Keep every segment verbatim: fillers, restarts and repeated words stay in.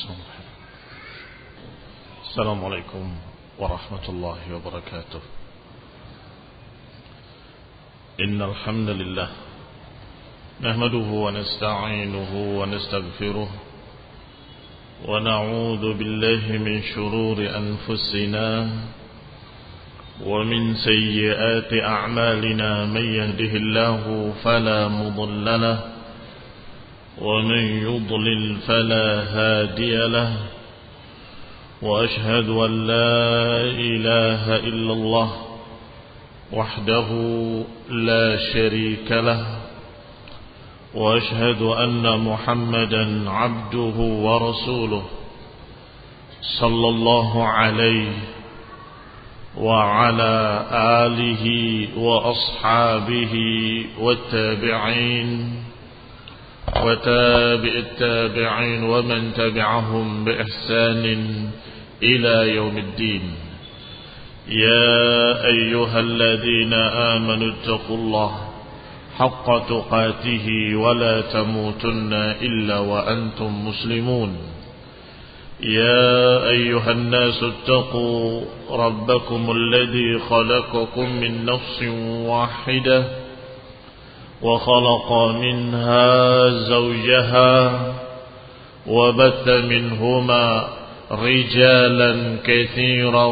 السلام عليكم ورحمة الله وبركاته. إن الحمد لله نحمده ونستعينه ونستغفره ونعوذ بالله من شرور أنفسنا ومن سيئات أعمالنا. من يهده الله فلا مضل له ومن يضلل فلا هادي له، وأشهد أن لا إله إلا الله وحده لا شريك له، وأشهد أن محمدا عبده ورسوله صلى الله عليه وعلى آله وأصحابه والتابعين وتابع التابعين ومن تبعهم بإحسان إلى يوم الدين. يا أيها الذين آمنوا اتقوا الله حق تقاته ولا تموتن إلا وأنتم مسلمون. يا أيها الناس اتقوا ربكم الذي خلقكم من نفس واحدة وخلق منها زوجها وبث منهما رجالا كثيرا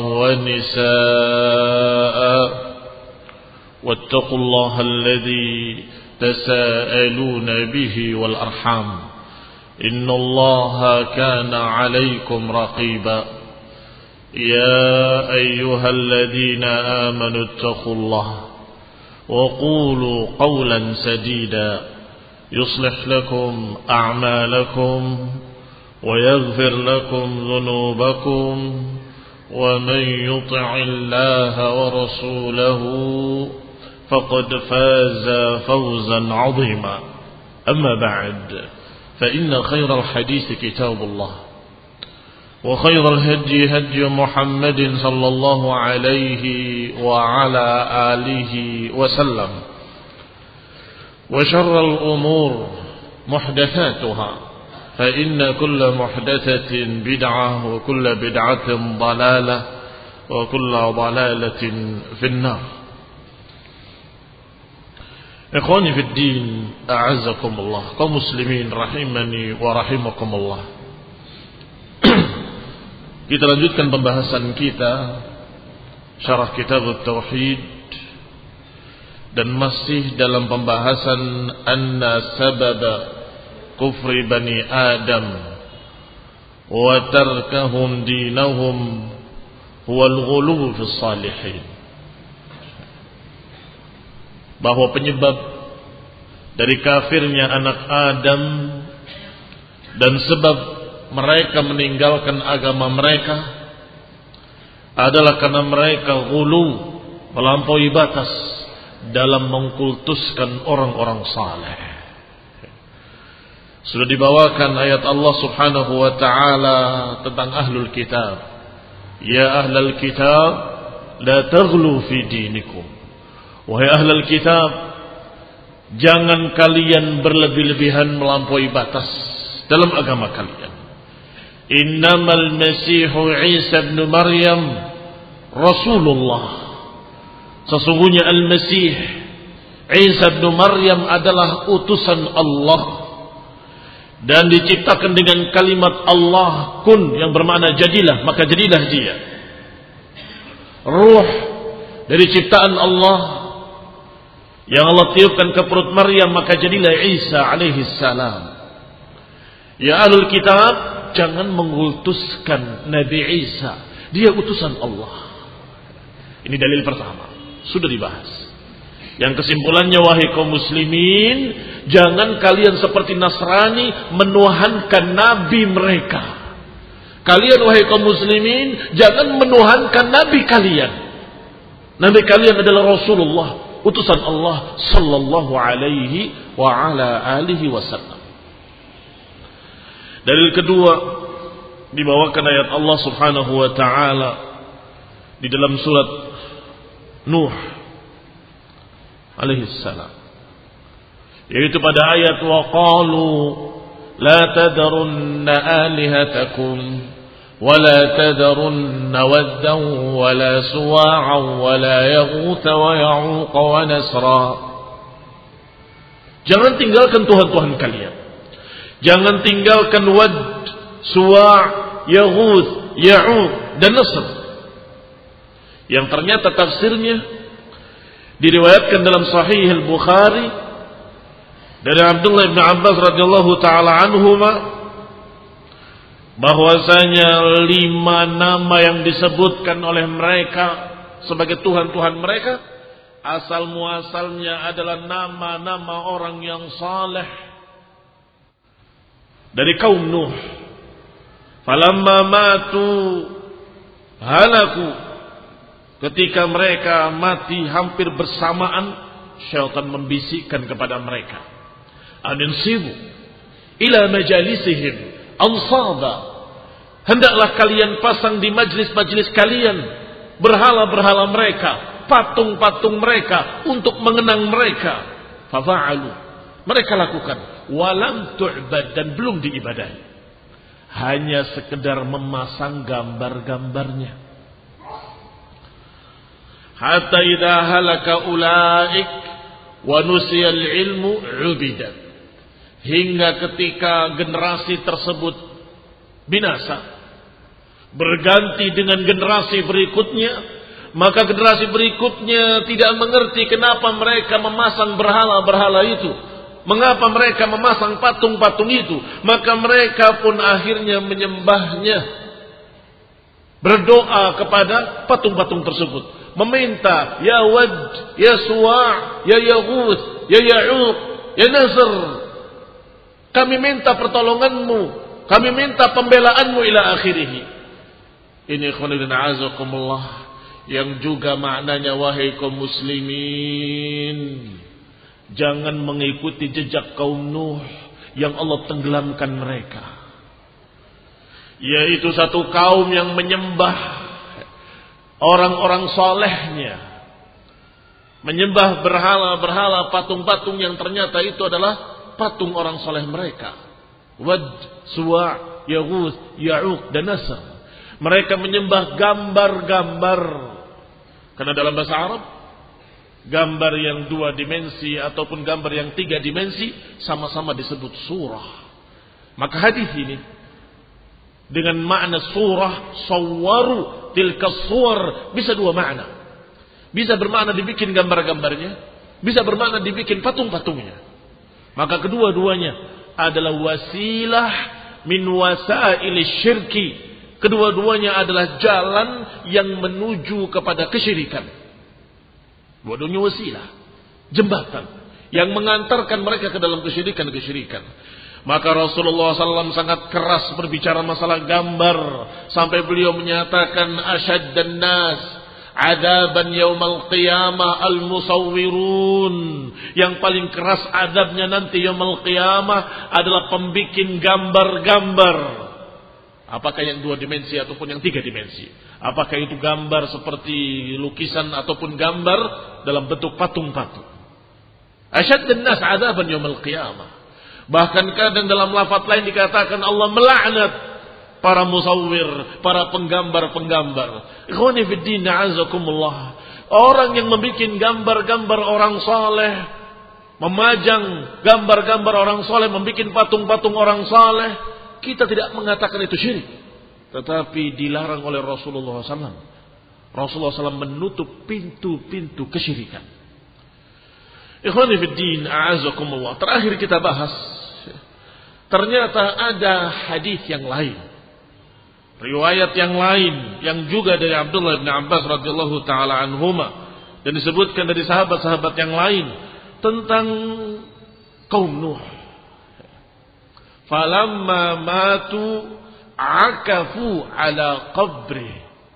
ونساء، واتقوا الله الذي تساءلون به والأرحام إن الله كان عليكم رقيبا. يا أيها الذين آمنوا اتقوا الله وقولوا قولا سديدا يصلح لكم أعمالكم ويغفر لكم ذنوبكم، ومن يطع الله ورسوله فقد فاز فوزا عظيما. أما بعد، فإن خير الحديث كتاب الله، وخير الهدي هدي محمد صلى الله عليه وعلى آله وسلم، وشر الأمور محدثاتها، فإن كل محدثة بدعة وكل بدعة ضلالة وكل ضلالة في النار. Ikhwani fi din, a'azzakumullah, kaum muslimin rahimani wa rahimakumullah. Kita lanjutkan pembahasan kita syarah kitab at-tauhid, dan masih dalam pembahasan anna sababa kufri bani Adam wa tarkahum dinahum huwa al-ghuluw fi salihin, bahwa penyebab dari kafirnya anak Adam dan sebab mereka meninggalkan agama mereka adalah karena mereka ghulu, melampaui batas dalam mengkultuskan orang-orang saleh. Sudah dibawakan ayat Allah Subhanahu wa taala tentang ahlul kitab. Ya ahlul kitab la taghlu fi dinikum. Wahai ahlul kitab, jangan kalian berlebih-lebihan melampaui batas dalam agama kalian. Innamal masihu Isa ibn Maryam Rasulullah. Sesungguhnya Al-Masih Isa ibn Maryam adalah utusan Allah dan diciptakan dengan kalimat Allah kun, yang bermakna jadilah, maka jadilah dia. Ruh dari ciptaan Allah yang Allah tiupkan ke perut Maryam, maka jadilah Isa alaihi salam. Ya ahlul kitab, jangan mengultuskan Nabi Isa, dia utusan Allah. Ini dalil pertama, sudah dibahas. Yang kesimpulannya, wahai kaum muslimin, jangan kalian seperti Nasrani menuhankan nabi mereka. Kalian wahai kaum muslimin, jangan menuhankan nabi kalian. Nabi kalian adalah Rasulullah, utusan Allah sallallahu alaihi wa ala alihi wasallam. Dalil kedua dibawakan ayat Allah Subhanahu wa taala di dalam surat Nuh alaihi salam, yaitu pada ayat wa qalu la tadrunna alihatakum wa la tadrunna waddan wa la suwa'an wa la yaghutha wa ya'uq wa nasra. Jangan tinggalkan Tuhan-Tuhan kalian. Jangan tinggalkan Wad, Suwa', Yaghuth, Ya'uq dan Nasr. Yang ternyata tafsirnya diriwayatkan dalam Sahih Al-Bukhari dari Abdullah bin Abbas radhiyallahu taala anhuma bahwasanya lima nama yang disebutkan oleh mereka sebagai Tuhan-Tuhan mereka asal muasalnya adalah nama-nama orang yang saleh dari kaum Nuh. Falamma matu halaku, ketika mereka mati hampir bersamaan, syaitan membisikkan kepada mereka, aninsibu ila majalisihim ansaba, hendaklah kalian pasang di majlis-majlis kalian berhala-berhala mereka, patung-patung mereka untuk mengenang mereka. Fafa'alu, mereka lakukan. Walam tu'bad, dan belum diibadahi, hanya sekedar memasang gambar-gambarnya. Hatta idza halaka ulaik wa nusiyal ilmu ubidat, hingga ketika generasi tersebut binasa berganti dengan generasi berikutnya, maka generasi berikutnya tidak mengerti kenapa mereka memasang berhala-berhala itu, mengapa mereka memasang patung-patung itu, maka mereka pun akhirnya menyembahnya, berdoa kepada patung-patung tersebut, meminta ya Wad, ya Suwa', ya Yaghuth, ya Ya'uq, ya Nasr, kami minta pertolonganmu, kami minta pembelaanmu ila akhirih. Ini khonidina azakumullah, yang juga maknanya wahai kaum muslimin, jangan mengikuti jejak kaum Nuh yang Allah tenggelamkan mereka, yaitu satu kaum yang menyembah orang-orang solehnya, menyembah berhala-berhala, patung-patung yang ternyata itu adalah patung orang soleh mereka. Wad, Suwa', Yaghuth, Ya'uq dan Nasr. Mereka menyembah gambar-gambar, karena dalam bahasa Arab gambar yang dua dimensi ataupun gambar yang tiga dimensi sama-sama disebut surah. Maka hadis ini dengan makna surah, sawwaru tilka suwar, bisa dua makna. Bisa bermakna dibikin gambar-gambarnya, bisa bermakna dibikin patung-patungnya. Maka kedua-duanya adalah wasilah min wasail syirki. Kedua-duanya adalah jalan yang menuju kepada kesyirikan. Dua-duanya wasilah, jembatan yang mengantarkan mereka ke dalam kesyirikan-kesyirikan. Maka Rasulullah sallallahu alaihi wasallam sangat keras berbicara masalah gambar, sampai beliau menyatakan asyaddan nas adaban yaumal qiyamah al-musawwirun. Yang paling keras adabnya nanti yaumul qiyamah adalah pembikin gambar-gambar. Apakah yang dua dimensi ataupun yang tiga dimensi? Apakah itu gambar seperti lukisan ataupun gambar dalam bentuk patung-patung? Asyaddan nas adaban yaumul qiyamah. Bahkan kadang dalam lafaz lain dikatakan Allah melaknat para musawwir, para penggambar-penggambar. Ikhwani fid din, a'azakumullah. Orang yang membuat gambar-gambar orang saleh, memajang gambar-gambar orang saleh, membuat patung-patung orang saleh, kita tidak mengatakan itu syirik, tetapi dilarang oleh Rasulullah sallallahu alaihi wasallam. Rasulullah sallallahu alaihi wasallam menutup pintu-pintu kesyirikan. Ikhwani fid din, a'azakumullah. Terakhir kita bahas, ternyata ada hadis yang lain, riwayat yang lain yang juga dari Abdullah bin Abbas radhiyallahu taala anhuma, dan disebutkan dari sahabat-sahabat yang lain tentang kaum Nuh. Falamma matu akafu ala qabri.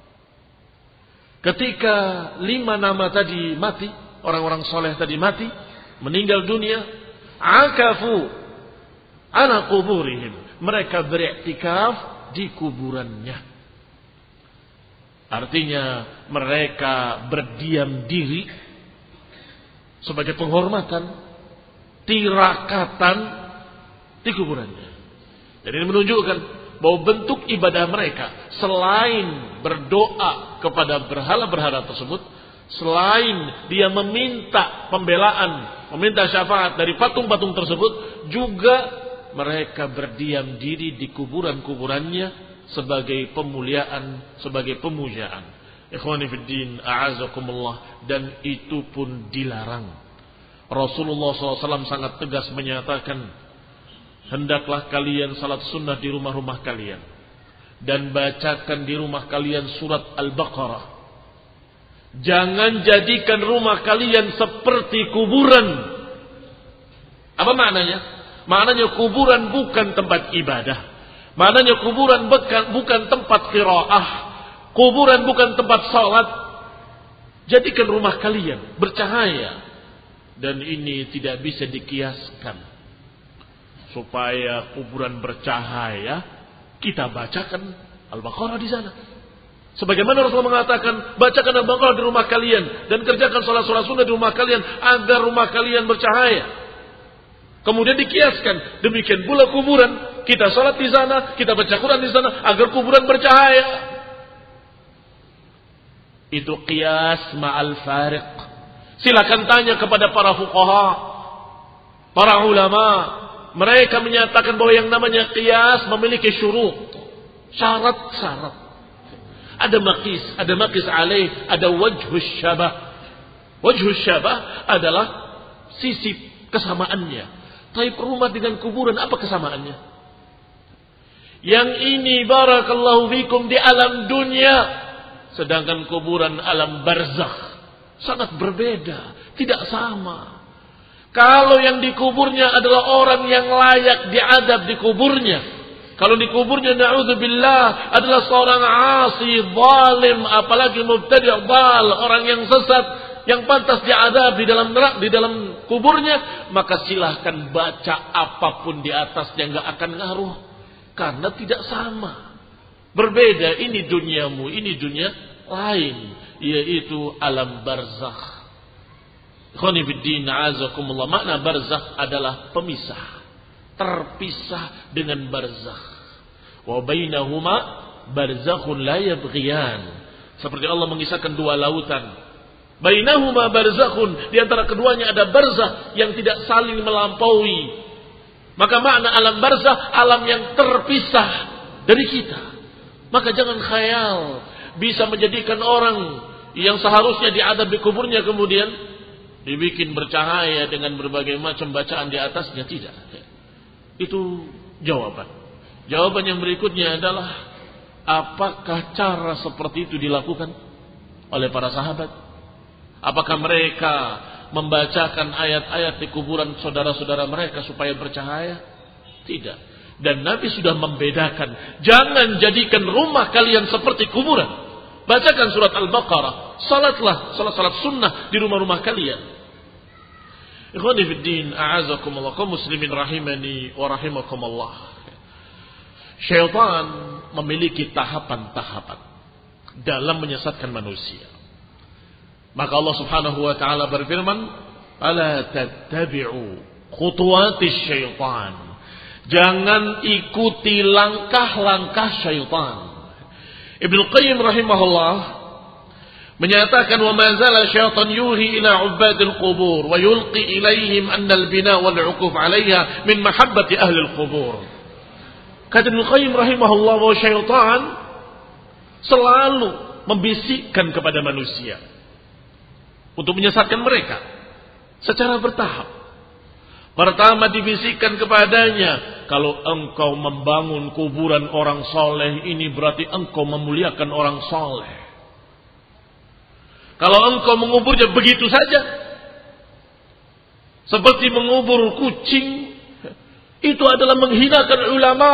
Ketika lima nama tadi mati, orang-orang soleh tadi mati, meninggal dunia, akafu ala quburihim, mereka beriktikaf di kuburannya. Artinya mereka berdiam diri sebagai penghormatan, tirakatan di kuburannya. Jadi ini menunjukkan bahwa bentuk ibadah mereka selain berdoa kepada berhala-berhala tersebut, selain dia meminta pembelaan, meminta syafaat dari patung-patung tersebut, juga mereka berdiam diri di kuburan-kuburannya sebagai pemuliaan, sebagai pemujaan. Ikhwani fid din, a'azakumullah. Dan itu pun dilarang. Rasulullah shallallahu alaihi wasallam sangat tegas menyatakan, hendaklah kalian salat sunnah di rumah-rumah kalian dan bacakan di rumah kalian surat Al-Baqarah. Jangan jadikan rumah kalian seperti kuburan. Apa maknanya? Maknanya kuburan bukan tempat ibadah. Maknanya kuburan bukan, bukan tempat qiraah. Kuburan bukan tempat salat. Jadikan rumah kalian bercahaya. Dan ini tidak bisa dikiaskan. Supaya kuburan bercahaya, kita bacakan Al-Baqarah di sana. Sebagaimana Rasulullah mengatakan, bacakan Al-Baqarah di rumah kalian dan kerjakan salat-salat sunnah di rumah kalian agar rumah kalian bercahaya. Kemudian dikiaskan, demikian pula kuburan, kita salat di sana, kita baca Quran di sana agar kuburan bercahaya. Itu qiyas ma'al fariq. Silakan tanya kepada para fuqaha, para ulama. Mereka menyatakan bahwa yang namanya qiyas memiliki syurut, syarat-syarat. Ada maqis, ada maqis alaih, ada wajhus syabah. Wajhus syabah adalah sisi kesamaannya. Tapi rumah dengan kuburan apa kesamaannya? Yang ini barakallahu fikum di alam dunia, sedangkan kuburan alam barzakh sangat berbeda, tidak sama. Kalau yang dikuburnya adalah orang yang layak diadab di kuburnya. Kalau di kuburnya na'udzubillah adalah seorang asi, zalim, apalagi mubtadi' dhal, orang yang sesat, yang pantas diadab di dalam neraka, di dalam kuburnya, maka silahkan baca apapun di atasnya, enggak akan ngaruh. Karena tidak sama. Berbeda, ini duniamu, ini dunia lain, yaitu alam barzakh. Ikhwani fiddin, a'azakumullah. Makna barzakh adalah pemisah, terpisah dengan barzakh. Wa bainahuma barzakhun la yabghiyan. Seperti Allah mengisahkan dua lautan. Bainahuma barzakhun, di antara keduanya ada barzakh yang tidak saling melampaui. Maka makna alam barzakh, alam yang terpisah dari kita. Maka jangan khayal bisa menjadikan orang yang seharusnya diadab di kuburnya kemudian dibikin bercahaya dengan berbagai macam bacaan di atasnya. Tidak. Itu jawaban. Jawaban yang berikutnya adalah, apakah cara seperti itu dilakukan oleh para sahabat? Apakah mereka membacakan ayat-ayat di kuburan saudara-saudara mereka supaya bercahaya? Tidak. Dan Nabi sudah membedakan, jangan jadikan rumah kalian seperti kuburan. Bacakan surat Al-Baqarah, salatlah salat-salat sunnah di rumah-rumah kalian. Ikhwani fiddin, a'azakumullah, kaum muslimin rahimani wa rahimakumullah. Syaitan memiliki tahapan-tahapan dalam menyesatkan manusia. Maka Allah Subhanahu wa taala berfirman, "Ala tattabi'u khutuwatis syaitan." Jangan ikuti langkah-langkah syaitan. Ibnu Qayyim rahimahullah menyatakan, wa ma zala syaitan yuhi ila ubadil qubur wa yulqi ilaihim anna al-bina wal 'ukuf 'alayha min mahabbati ahli al-qubur. Kata Ibnu Qayyim rahimahullah bahwa syaitan selalu membisikkan kepada manusia untuk menyesatkan mereka secara bertahap. Pertama dibisikkan kepadanya, kalau engkau membangun kuburan orang soleh, ini berarti engkau memuliakan orang soleh. Kalau engkau menguburnya begitu saja, seperti mengubur kucing, itu adalah menghinakan ulama.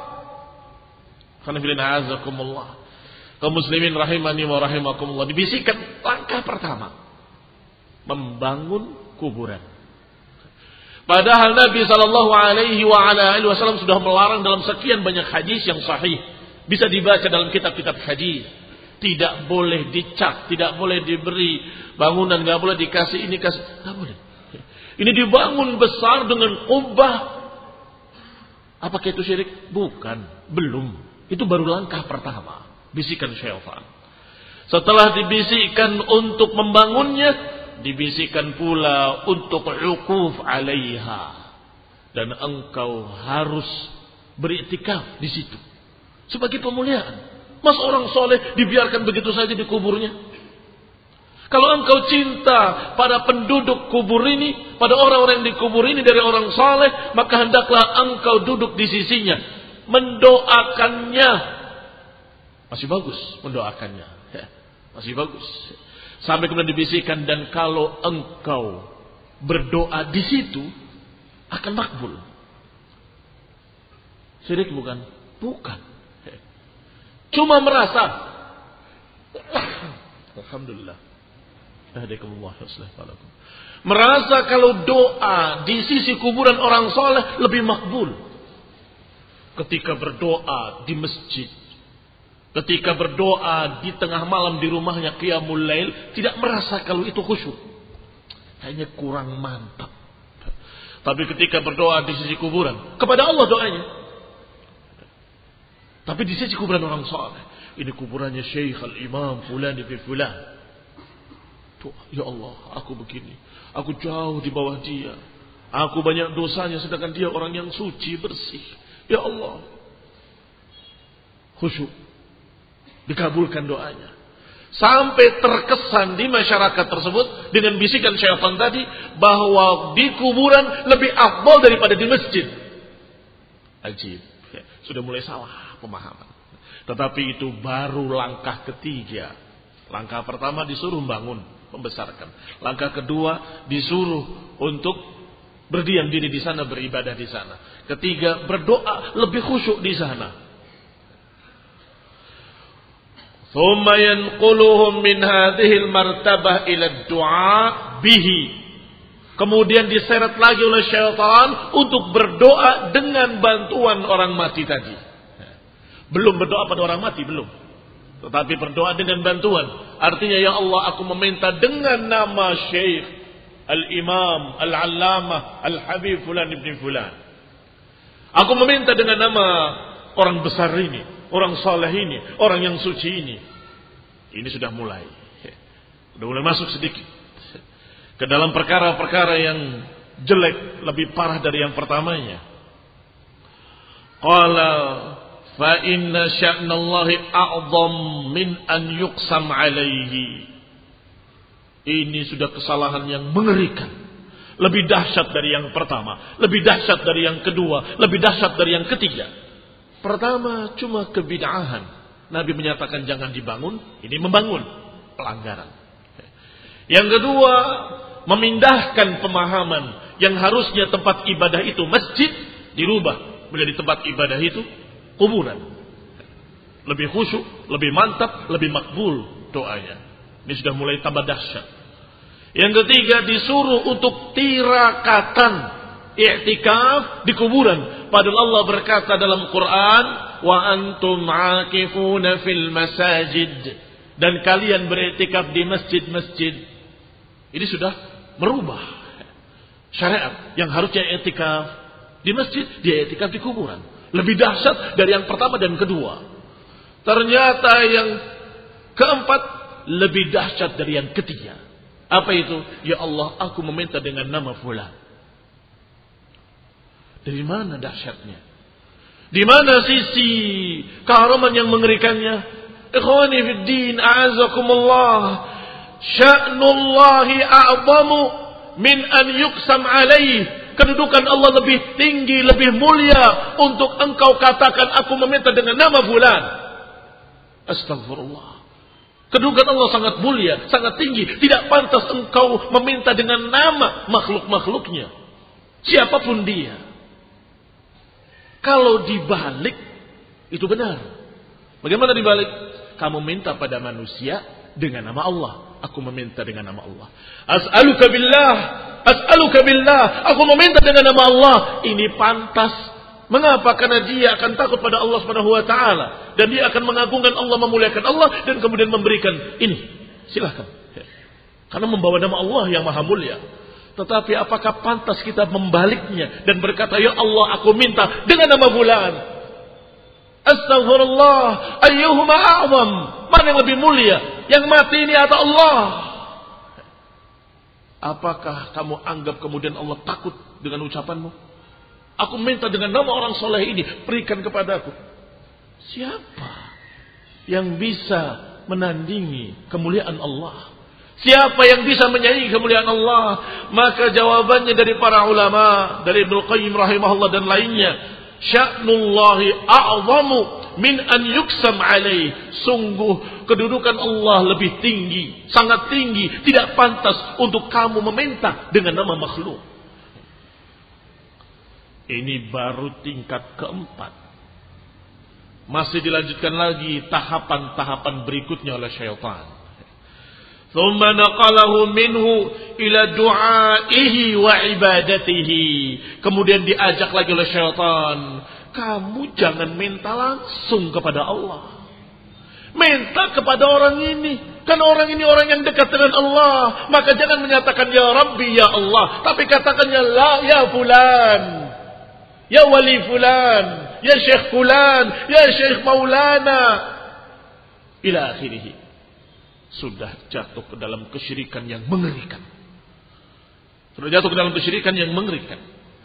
Kaum muslimin rahimani wa rahimakumullah, dibisikkan langkah pertama, membangun kuburan. Padahal Nabi sallallahu alaihi wa ala alihi wasallam sudah melarang dalam sekian banyak hadis yang sahih. Bisa dibaca dalam kitab-kitab hadis. Tidak boleh dicat, tidak boleh diberi bangunan, enggak boleh dikasih ini kasih, enggak boleh. Ini dibangun besar dengan kubah. Apakah itu syirik? Bukan, belum. Itu baru langkah pertama. Bisikan syaitan. Setelah dibisikkan untuk membangunnya, dibisikkan pula untuk uquf alaiha. Dan engkau harus beriktikaf di situ. Sebagai pemuliaan. Mas orang soleh dibiarkan begitu saja di kuburnya? Kalau engkau cinta pada penduduk kubur ini, pada orang-orang yang dikubur ini dari orang soleh, maka hendaklah engkau duduk di sisinya. Mendoakannya. Masih bagus mendoakannya. Ya, masih bagus. Sampai kemudian dibisikkan, dan kalau engkau berdoa di situ, akan makbul. Syirik bukan? Bukan. Cuma merasa. Alhamdulillah. Merasa kalau doa di sisi kuburan orang soleh lebih makbul. Ketika berdoa di masjid, ketika berdoa di tengah malam di rumahnya qiyamul lail, tidak merasa kalau itu khusyuk. Kayaknya kurang mantap. Tapi ketika berdoa di sisi kuburan, kepada Allah doanya. Tapi di sisi kuburan orang soleh, ini kuburannya Syekh Al-Imam Fulan bin Fulan. Ya Allah, aku begini, aku jauh di bawah dia, aku banyak dosanya, sedangkan dia orang yang suci, bersih. Ya Allah, khusyuk, dikabulkan doanya. Sampai terkesan di masyarakat tersebut dengan bisikan syaitan tadi, bahwa di kuburan lebih afdal daripada di masjid. Ajib, ya, sudah mulai salah pemahaman. Tetapi itu baru langkah ketiga. Langkah pertama disuruh bangun, membesarkan. Langkah kedua disuruh untuk berdiam diri di sana, beribadah di sana. Ketiga, berdoa lebih khusyuk di sana. Thumma yanquluhum min hadhil martabah ila du'a bihi. Kemudian diseret lagi oleh syaitan untuk berdoa dengan bantuan orang mati tadi. Belum berdoa pada orang mati, belum. Tetapi berdoa dengan bantuan. Artinya, ya Allah, aku meminta dengan nama Syekh Al-Imam Al-Allamah Al-Habib Fulan ibn Fulan. Aku meminta dengan nama orang besar ini, orang saleh ini, orang yang suci ini. Ini sudah mulai. Sudah mulai masuk sedikit ke dalam perkara-perkara yang jelek, lebih parah dari yang pertamanya. Qala fa inna sya'nallahi a'zam min an yuqsam alaihi. Ini sudah kesalahan yang mengerikan. Lebih dahsyat dari yang pertama, lebih dahsyat dari yang kedua, lebih dahsyat dari yang ketiga. Pertama cuma kebid'ahan. Nabi menyatakan jangan dibangun, ini membangun, pelanggaran. Yang kedua, memindahkan pemahaman yang harusnya tempat ibadah itu masjid, dirubah menjadi tempat ibadah itu kuburan. Lebih khusyuk, lebih mantap, lebih makbul doanya. Ini sudah mulai tambah dahsyat. Yang ketiga, disuruh untuk tirakatan i'tikaf di kuburan. Padahal Allah berkata dalam Quran, wa antum aakifuna fil masajid, dan kalian beriktikaf di masjid-masjid. Ini sudah merubah syariat. Yang harusnya i'tikaf di masjid, dia i'tikaf di kuburan. Lebih dahsyat dari yang pertama dan kedua. Ternyata yang keempat lebih dahsyat dari yang ketiga. Apa itu? Ya Allah, aku meminta dengan nama fulan. Dari mana dahsyatnya? Di mana sisi keharaman yang mengerikannya? Ikhwani fid din, a'azakumullah. Sya'nullahi a'zamu min an yuqsam alaih. Kedudukan Allah lebih tinggi, lebih mulia untuk engkau katakan aku meminta dengan nama fulan. Astagfirullah. Kedudukan Allah sangat mulia, sangat tinggi. Tidak pantas engkau meminta dengan nama makhluk-makhluknya. Siapapun dia. Kalau dibalik, itu benar. Bagaimana dibalik? Kamu minta pada manusia dengan nama Allah. Aku meminta dengan nama Allah. As'aluka billah. As'aluka billah. Aku meminta dengan nama Allah. Ini pantas. Mengapa? Karena dia akan takut pada Allah Subhanahu wa taala, dan dia akan mengagungkan Allah, memuliakan Allah, dan kemudian memberikan ini. Silakan. Karena membawa nama Allah yang maha mulia. Tetapi apakah pantas kita membaliknya dan berkata, ya Allah aku minta dengan nama fulan. Astaghfirullah, ayyuhuma a'zam. Mana yang lebih mulia? Yang mati ini atau Allah? Apakah kamu anggap kemudian Allah takut dengan ucapanmu? Aku minta dengan nama orang soleh ini, berikan kepadaku. Siapa yang bisa menandingi kemuliaan Allah? Siapa yang bisa menyaingi kemuliaan Allah? Maka jawabannya dari para ulama, dari Ibnu Qayyim rahimahullah dan lainnya, sya'nullahi a'zamu min an yuksam alaih. Sungguh kedudukan Allah lebih tinggi, sangat tinggi, tidak pantas untuk kamu meminta dengan nama makhluk. Ini baru tingkat keempat. Masih dilanjutkan lagi tahapan-tahapan berikutnya oleh syaitan. Thumma naqalahu minhu ila du'aihi wa ibadatihi. Kemudian diajak lagi oleh syaitan, kamu jangan minta langsung kepada Allah. Minta kepada orang ini. Kan orang ini orang yang dekat dengan Allah. Maka jangan menyatakan ya Rabbi ya Allah, tapi katakannya la ya fulan, ya wali fulan, ya syekh fulan, ya syekh maulana, ila akhirih. Sudah jatuh ke dalam kesyirikan yang mengerikan. Sudah jatuh ke dalam kesyirikan yang mengerikan.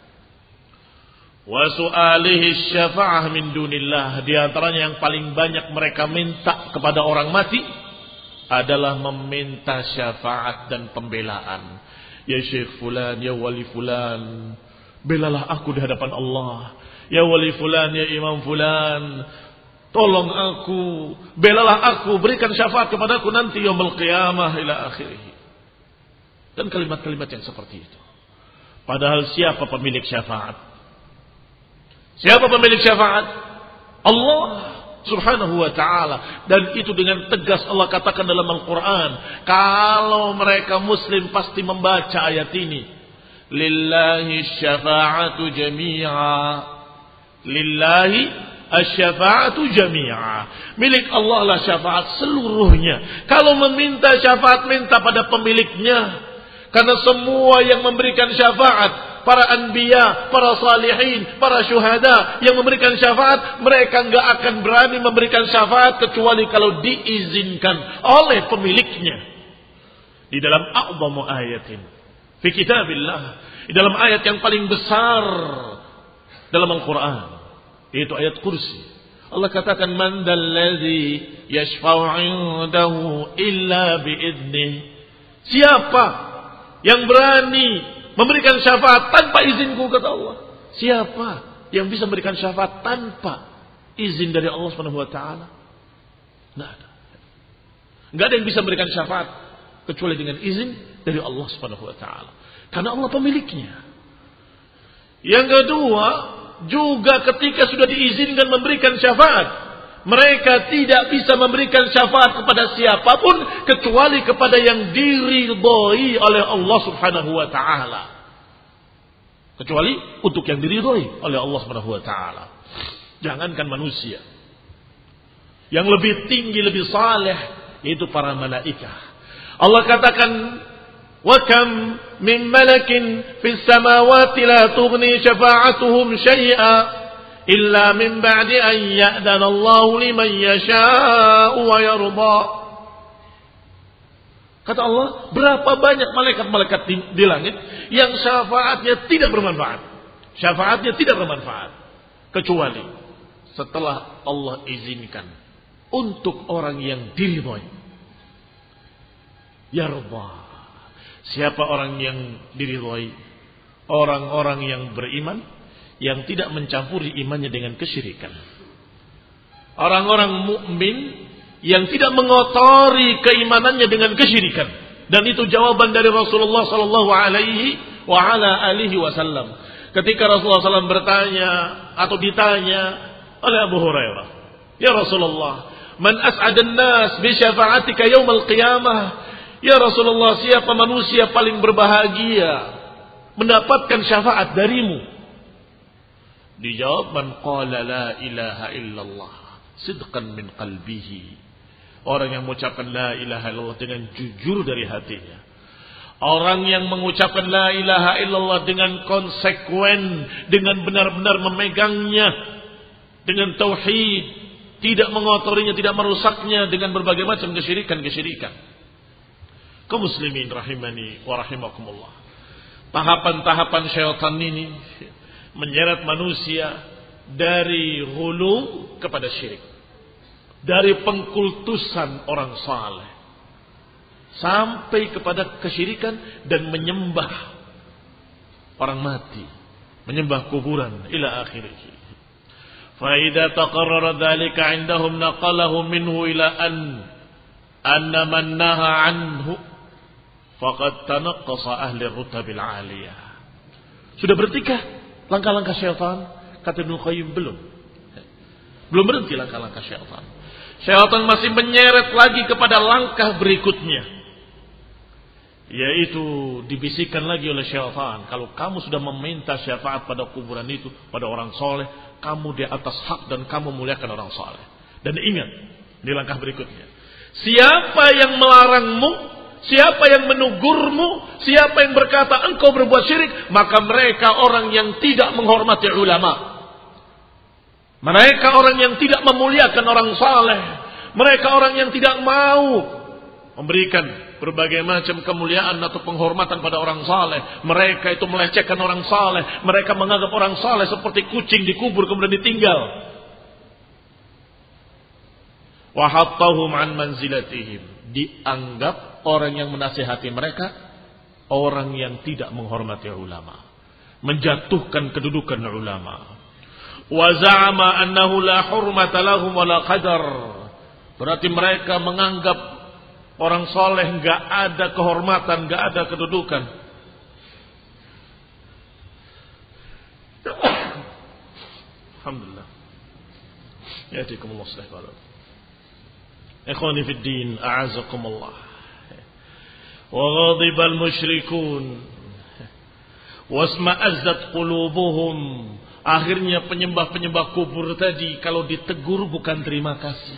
Wa su'alihi syafa'ah min dunillah. Di antaranya yang paling banyak mereka minta kepada orang mati adalah meminta syafaat dan pembelaan. Ya Syekh fulan, ya wali fulan, belalah aku di hadapan Allah. Ya wali fulan, ya imam fulan, tolong aku, belalah aku, berikan syafaat kepadaku nanti yaumul qiyamah ila akhirih. Dan kalimat-kalimat yang seperti itu. Padahal siapa pemilik syafaat? Siapa pemilik syafaat? Allah subhanahu wa ta'ala. Dan itu dengan tegas Allah katakan dalam Al-Quran. Kalau mereka muslim pasti membaca ayat ini. Lillahi syafa'atu jami'a. Lillahi asy-syafa'atu jami'a. Milik Allah lah syafaat seluruhnya. Kalau meminta syafaat, minta pada pemiliknya. Karena semua yang memberikan syafaat, para anbiya, para salihin, para syuhada yang memberikan syafaat, mereka enggak akan berani memberikan syafaat kecuali kalau diizinkan oleh pemiliknya. Di dalam a'zamu ayatin fi kitabillah, di dalam ayat yang paling besar dalam Al-Quran, yaitu ayat kursi. Allah katakan, man dalladzi yashfa'u 'indahu illa bi'idnih. Siapa yang berani memberikan syafaat tanpa izinku, kata Allah. Siapa yang bisa memberikan syafaat tanpa izin dari Allah Subhanahu wa taala? Enggak ada. Enggak ada yang bisa memberikan syafaat kecuali dengan izin dari Allah Subhanahu wa taala. Karena Allah pemiliknya. Yang kedua, juga ketika sudah diizinkan memberikan syafaat, mereka tidak bisa memberikan syafaat kepada siapapun kecuali kepada yang diridhoi oleh Allah Subhanahu wa taala. Kecuali untuk yang diridhoi oleh Allah Subhanahu wa taala. Jangankan manusia. Yang lebih tinggi, lebih saleh, yaitu para malaikat. Allah katakan, wa kam min malakin fis samawati la tughni syafa'atuhum syai'a illa min ba'di an ya'dana Allah liman yasha'u wa yarda. Kata Allah, berapa banyak malaikat-malaikat di, di langit yang syafaatnya tidak bermanfaat. Syafaatnya tidak bermanfaat kecuali setelah Allah izinkan untuk orang yang diridhoi. Yarda. Siapa orang yang diridhoi? Orang-orang yang beriman, yang tidak mencampuri imannya dengan kesyirikan. Orang-orang mukmin yang tidak mengotori keimanannya dengan kesyirikan. Dan itu jawaban dari Rasulullah sallallahu alaihi wa ala alihi wasallam. Ketika Rasulullah sallallahu alaihi wasallam bertanya atau ditanya oleh Abu Hurairah, "Ya Rasulullah, man as'adan nas bi syafa'atika yaumil qiyamah?" Ya Rasulullah, siapa manusia paling berbahagia mendapatkan syafaat darimu? Dijawab, man qala la ilaha illallah sidqan min qalbihi. Orang yang mengucapkan la ilaha illallah dengan jujur dari hatinya. Orang yang mengucapkan la ilaha illallah dengan konsekuen, dengan benar-benar memegangnya, dengan tauhid, tidak mengotorinya, tidak merusaknya dengan berbagai macam kesyirikan-kesyirikan. Kaum muslimin rahimani wa rahimakumullah. Tahapan-tahapan syaitan ini menyeret manusia dari ghulu kepada syirik, dari pengkultusan orang saleh sampai kepada kesyirikan dan menyembah orang mati, menyembah kuburan ila akhirih. Fa idza taqarrara dzalika 'indahum naqalahu minhu ila an anna man naha anhu faqad tanaqqasa ahli rutabil 'aliyah. Sudah berhenti langkah-langkah syaitan? Kata Ibnu Qayyim belum. Belum berhenti langkah-langkah syaitan. Syaitan masih menyeret lagi kepada langkah berikutnya, yaitu dibisikkan lagi oleh syaitan, kalau kamu sudah meminta syafaat pada kuburan itu, pada orang soleh, kamu di atas hak dan kamu muliakan orang soleh. Dan ingat, di langkah berikutnya, siapa yang melarangmu, siapa yang menegurmu, siapa yang berkata engkau berbuat syirik, maka mereka orang yang tidak menghormati ulama. Mereka orang yang tidak memuliakan orang saleh. Mereka orang yang tidak mau memberikan berbagai macam kemuliaan atau penghormatan pada orang saleh. Mereka itu melecehkan orang saleh. Mereka menganggap orang saleh seperti kucing dikubur kemudian ditinggal. Wa hattahum an manzilatihim. Dianggap orang yang menasihati mereka orang yang tidak menghormati ulama, menjatuhkan kedudukan ulama. Wa za'ama annahu la hurmata lahum wa la qadar. Berarti mereka menganggap orang soleh enggak ada kehormatan, enggak ada kedudukan. Alhamdulillah. Ya'tikumullah sallallahu. Ikhwani fid din, a'azakumullah. Wa ghadibal musyrikun wasma'azzat qulubuhum. Akhirnya penyembah-penyembah kubur tadi kalau ditegur bukan terima kasih.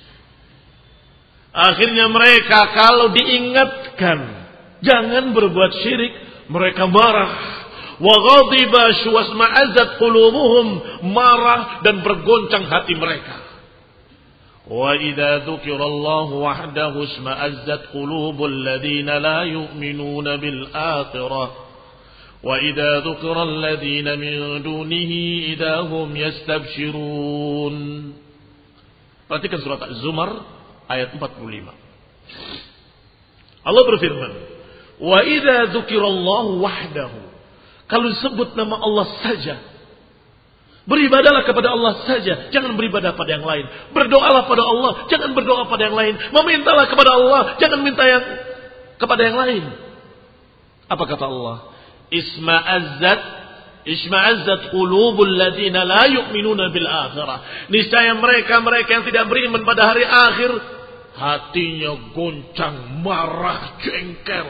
Akhirnya mereka kalau diingatkan jangan berbuat syirik, mereka marah. Wa ghadiba wasma'azzat qulubuhum, marah dan bergoncang hati mereka. Wa idza dzukirallahu wahdahu isma'azzat qulubul ladzina la yu'minuna bil akhirah. Wa idza dzukira alladziina min dunihi idza hum yastabshirun. Perhatikan surat Az-Zumar ayat empat puluh lima. Allah berfirman, "Wa idza dzukirallahu wahdahu." Kalau disebut nama Allah saja, beribadahlah kepada Allah saja, jangan beribadah pada yang lain. Berdoalah pada Allah, jangan berdoa pada yang lain. Memintalah kepada Allah, jangan minta yang kepada yang lain. Apa kata Allah? Isma'azzat Isma'azzat qulubul ladzina la yu'minuna bil akhirah. Niscaya mereka-mereka yang tidak beriman pada hari akhir, hatinya goncang, marah, jengkel.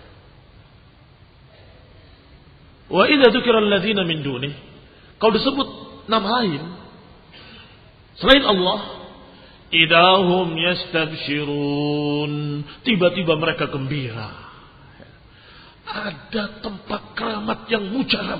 Wa idza dzukira alladzina min dunihi, kalau disebut nama lain selain Allah, idahum yastabshirun, tiba-tiba mereka gembira. Ada tempat keramat yang mujarab.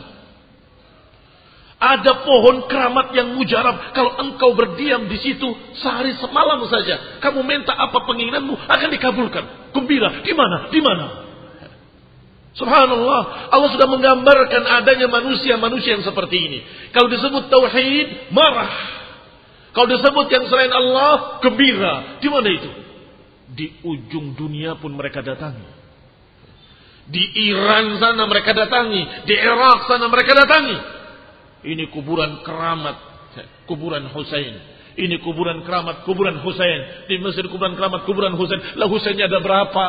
Ada pohon keramat yang mujarab. Kalau engkau berdiam di situ sehari semalam saja, kamu minta apa penginginanmu akan dikabulkan. Gembira. Di mana? Di mana? Subhanallah. Allah sudah menggambarkan adanya manusia-manusia yang seperti ini. Kalau disebut tauhid, marah. Kalau disebut yang selain Allah, gembira. Di mana itu? Di ujung dunia pun mereka datangi. Di Iran sana mereka datangi, di Irak sana mereka datangi. Ini kuburan keramat, kuburan Husain. Ini kuburan keramat, kuburan Husain. Di Mesir kuburan keramat, kuburan Husain. Lah Husainnya ada berapa?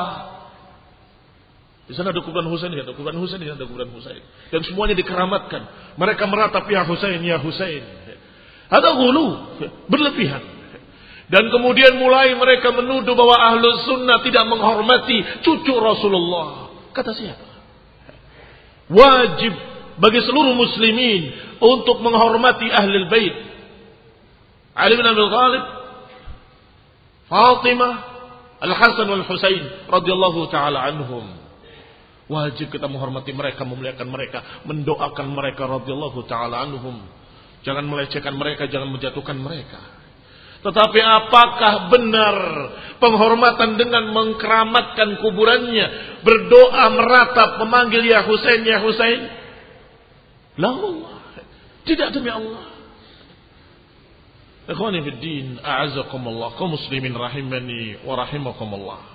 Di sana ada kuburan Husain, ada kuburan Husain, ada kuburan Husain. Dan semuanya dikeramatkan. Mereka meratap ya Husain, ya Husain. Ada ghulu, berlebihan. Dan kemudian mulai mereka menuduh bahwa Ahlus Sunnah tidak menghormati cucu Rasulullah. Kata siapa? Wajib bagi seluruh muslimin untuk menghormati Ahlul Bait. Ali bin Abi Thalib, Fatimah, Al-Hasan wal Husain radhiyallahu taala anhum. Wajib kita menghormati mereka, memuliakan mereka, mendoakan mereka radhiyallahu taala anhum. Jangan melecehkan mereka, jangan menjatuhkan mereka. Tetapi apakah benar penghormatan dengan mengkeramatkan kuburannya, berdoa meratap memanggil ya Husain ya Husain? La Allah. Tidak demi Allah. Ikhwani fid din, a'azzakumullah, kaum muslimin rahimani wa rahimakumullah.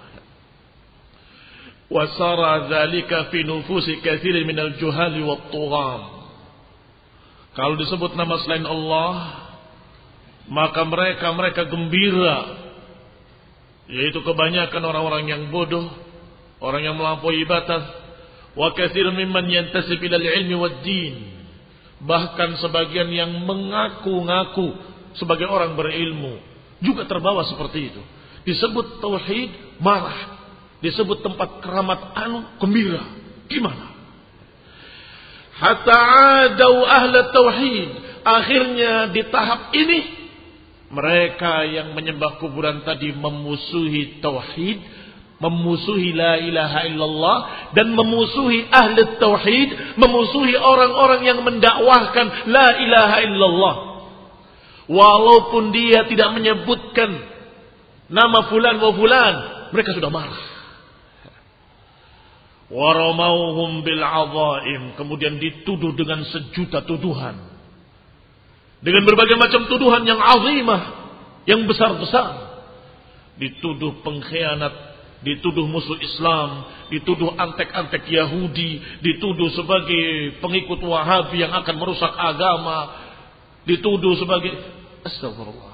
Wa sara dzalika fi nufusi katsirin minal juhali wat tugham. Kalau disebut nama selain Allah, maka mereka-mereka gembira, yaitu kebanyakan orang-orang yang bodoh, orang yang melampaui batas. Wa katsirun mimman yantasib ilal ilmi wad din. Bahkan sebagian yang mengaku-ngaku sebagai orang berilmu juga terbawa seperti itu. Disebut tauhid marah, disebut tempat keramat anu gembira. Gimana? Hatta adau ahla tauhid. Akhirnya di tahap ini mereka yang menyembah kuburan tadi memusuhi tauhid, memusuhi la ilaha illallah, dan memusuhi ahli tauhid, memusuhi orang-orang yang mendakwahkan la ilaha illallah. Walaupun dia tidak menyebutkan nama fulan wa fulan, mereka sudah marah. Waramauhum bil azaim, kemudian dituduh dengan sejuta tuduhan, dengan berbagai macam tuduhan yang azimah, yang besar-besar. Dituduh pengkhianat, dituduh musuh Islam, dituduh antek-antek Yahudi, dituduh sebagai pengikut Wahabi yang akan merusak agama, dituduh sebagai astagfirullah.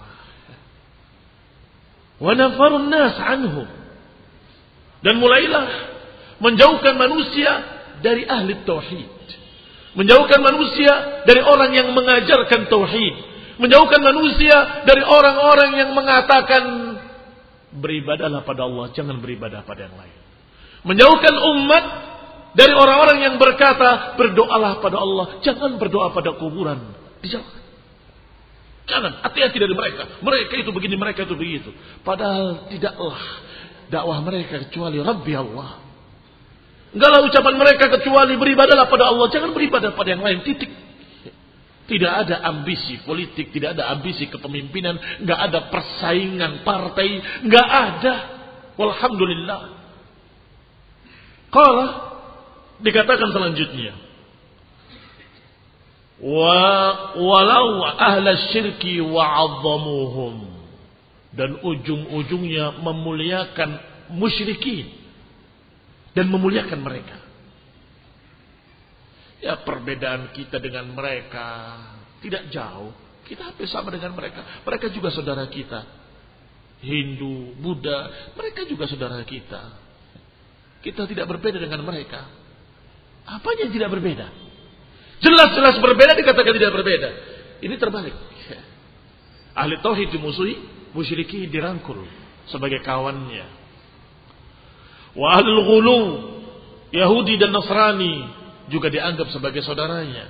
Wa nafarun nas anhum, dan mulailah menjauhkan manusia dari ahli tauhid, menjauhkan manusia dari orang yang mengajarkan tauhid, menjauhkan manusia dari orang-orang yang mengatakan beribadahlah pada Allah, jangan beribadah pada yang lain. Menjauhkan umat dari orang-orang yang berkata berdoalah pada Allah, jangan berdoa pada kuburan. Dijauhkan. Jangan, hati-hati dari mereka. Mereka itu begini, mereka itu begitu. Padahal tidaklah dakwah mereka kecuali Rabbi Allah. Enggaklah ucapan mereka kecuali beribadahlah pada Allah, jangan beribadah pada yang lain, titik. Tidak ada ambisi politik, tidak ada ambisi kepemimpinan, enggak ada persaingan partai, enggak ada. Walhamdulillah. Qala, dikatakan selanjutnya, wa walau ahla syirki wa'azzamuhum, dan ujung-ujungnya memuliakan musyrikin dan memuliakan mereka. Ya, perbedaan kita dengan mereka tidak jauh. Kita hampir sama dengan mereka. Mereka juga saudara kita. Hindu, Buddha, mereka juga saudara kita. Kita tidak berbeda dengan mereka. Apanya yang tidak berbeda? Jelas-jelas berbeda dikatakan tidak berbeda. Ini terbalik. Ahli tauhid dimusuhi, musyrikin dirangkul sebagai kawannya. Wa ahlul ghulu, Yahudi dan Nasrani juga dianggap sebagai saudaranya.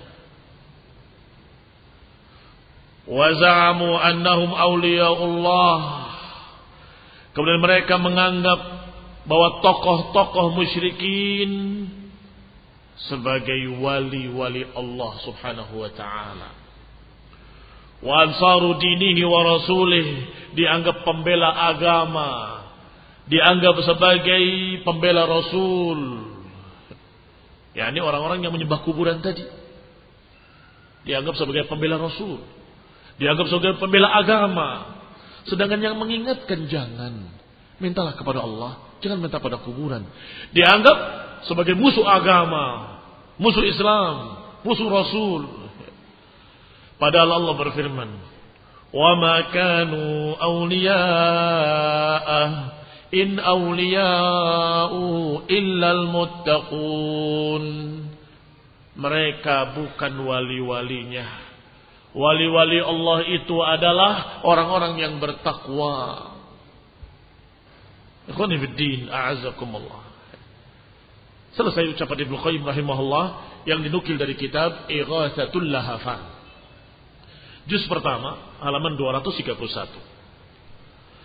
Wa za'amu annahum awliyaullah. Kemudian mereka menganggap bahwa tokoh-tokoh musyrikin sebagai wali-wali Allah Subhanahu wa taala. Wa ansaru dinihi wa rasulih, dianggap pembela agama, dianggap sebagai pembela Rasul. Ya, ini orang-orang yang menyembah kuburan tadi dianggap sebagai pembela Rasul, dianggap sebagai pembela agama. Sedangkan yang mengingatkan jangan, mintalah kepada Allah, jangan minta pada kuburan. Dianggap sebagai musuh agama, musuh Islam, musuh Rasul. Padahal Allah berfirman, "Wa ma kanu awliya'ah in awliya'u illal muttaqun." Mereka bukan wali-walinya. Wali-wali Allah itu adalah orang-orang yang bertakwa. Ikhwani fid din, a'azzakumullah. Selesai ucapan Ibnu Qayyim rahimahullah yang dinukil dari kitab Ighatsatul Lahafan. Juz pertama, halaman dua ratus tiga puluh satu.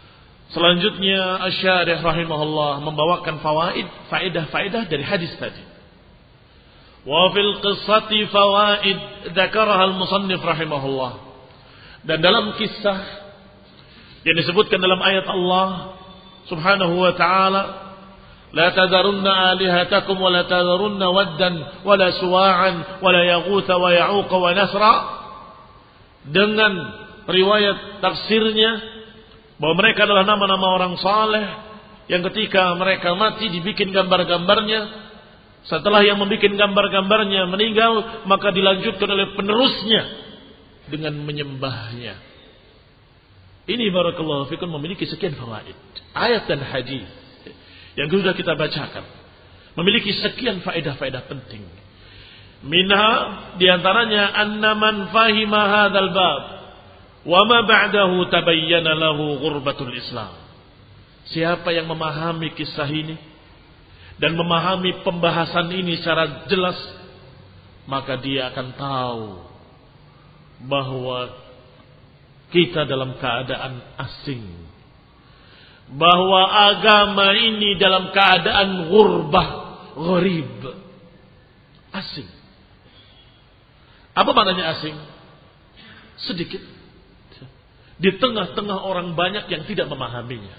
Selanjutnya Asy-Syarih rahimahullah membawakan fawaid, faedah-faedah dari hadis tadi. Wa fil qissati fawaid dzakaraha al-musannif rahimahullah. Dan dalam kisah yang disebutkan dalam ayat Allah Subhanahu wa taala, la tadarunna alihatakum wa la tadarunna waddan wa la suwa'an wa la yaghutha wa ya'uqa wa nasra, dengan riwayat tafsirnya bahwa mereka adalah nama-nama orang saleh yang ketika mereka mati dibikin gambar-gambarnya, setelah yang membuat gambar-gambarnya meninggal maka dilanjutkan oleh penerusnya dengan menyembahnya. Ini barakallahu fikum memiliki sekian fawaid, ayat dan hadis yang sudah kita bacakan memiliki sekian faedah-faedah penting. Minha diantaranya anna man fahima hadzal bab wa ma ba'dahu tabayyana lahu ghurbatul Islam. Siapa yang memahami kisah ini dan memahami pembahasan ini secara jelas, maka dia akan tahu bahwa kita dalam keadaan asing, bahwa agama ini dalam keadaan ghurbah, gharib, asing. Apa maknanya asing? Sedikit. Di tengah-tengah orang banyak yang tidak memahaminya.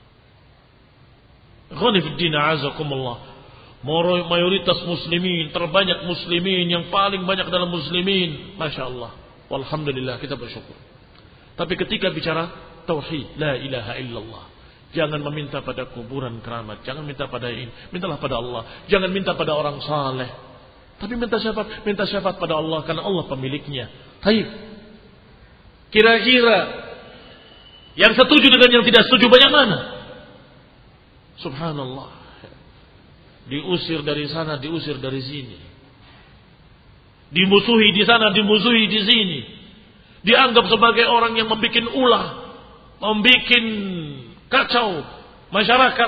Khonifuddin azakumullah. Mayoritas muslimin, terbanyak muslimin, yang paling banyak dalam muslimin, masya Allah, walhamdulillah, kita bersyukur. Tapi ketika bicara tauhid, la ilaha illallah, jangan meminta pada kuburan keramat, jangan minta pada ini, mintalah pada Allah. Jangan minta pada orang saleh, tapi minta syafaat, minta syafaat pada Allah karena Allah pemiliknya. Baik. Kira-kira yang setuju dengan yang tidak setuju banyak mana? Subhanallah. Diusir dari sana, diusir dari sini. Dimusuhi di sana, dimusuhi di sini. Dianggap sebagai orang yang membuat ulah, membuat kacau masyarakat.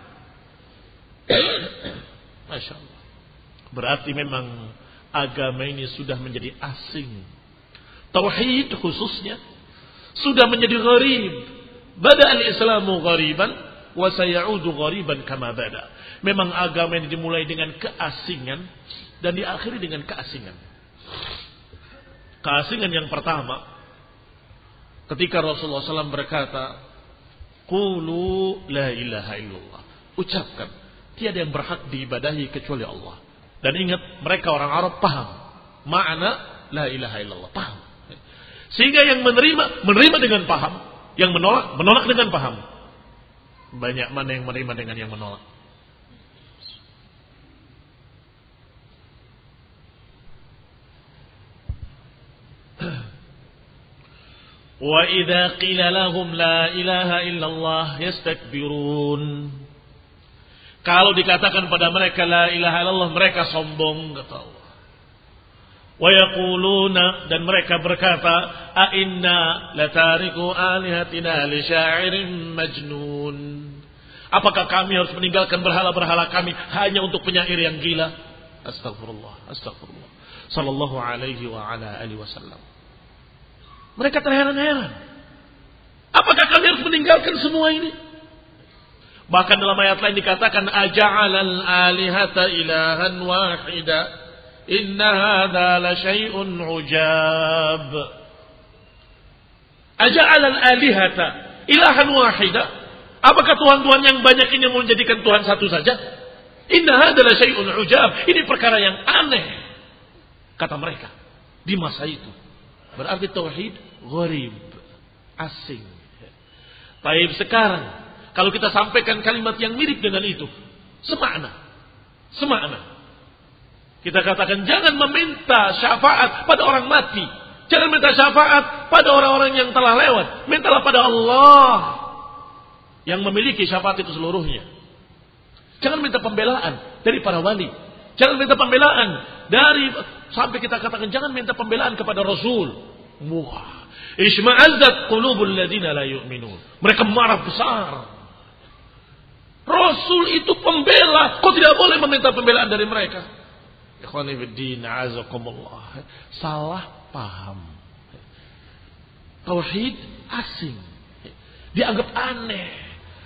Masya Allah. Berarti memang agama ini sudah menjadi asing. Tauhid khususnya sudah menjadi gharib. Bada al-Islamu ghariban wa sayaudu ghariban kama bada. Memang agama ini dimulai dengan keasingan dan diakhiri dengan keasingan. Keasingan yang pertama ketika Rasulullah shallallahu alaihi wasallam berkata, "Qulu la ilaha illallah." Ucapkan, tiada yang berhak diibadahi kecuali Allah. Dan ingat, mereka orang Arab paham makna la ilaha illallah, paham. Sehingga yang menerima, menerima dengan paham. Yang menolak, menolak dengan paham. Banyak mana yang menerima dengan yang menolak. Wa idza qila lahum la ilaha illallah yastakbirun. Kalau dikatakan pada mereka la ilaha illallah, mereka sombong, kata Allah. Wa yaquluna, dan mereka berkata, a inna latariku alihatina li sya'irin majnun. Apakah kami harus meninggalkan berhala-berhala kami hanya untuk penyair yang gila? Astagfirullah, astagfirullah. Sallallahu alaihi wa ala alihi wasallam. Mereka terheran-heran. Apakah kami harus meninggalkan semua ini? Bahkan dalam ayat lain dikatakan, aja'alal alihata ilahan wahida. Inna hadza la syai'un ujab. Aja'alal alihata ilahan wahida. Apakah Tuhan-Tuhan yang banyak ini mau menjadikan Tuhan satu saja? Inna hadza la syai'un ujab. Ini perkara yang aneh, kata mereka di masa itu. Berarti tauhid gharib, asing. Baik, sekarang kalau kita sampaikan kalimat yang mirip dengan itu, semakna. Semakna. Kita katakan jangan meminta syafaat pada orang mati. Jangan minta syafaat pada orang-orang yang telah lewat. Mintalah pada Allah yang memiliki syafaat itu seluruhnya. Jangan minta pembelaan dari para wali. Jangan minta pembelaan dari, sampai kita katakan jangan minta pembelaan kepada Rasul. Wah, isma'azzat qulubul ladina la yu'minun. Mereka marah besar. Rasul itu pembela, kok tidak boleh meminta pembelaan dari mereka? Ikhwani fiddin, azakumullah. Salah paham. Tauhid asing. Dianggap aneh.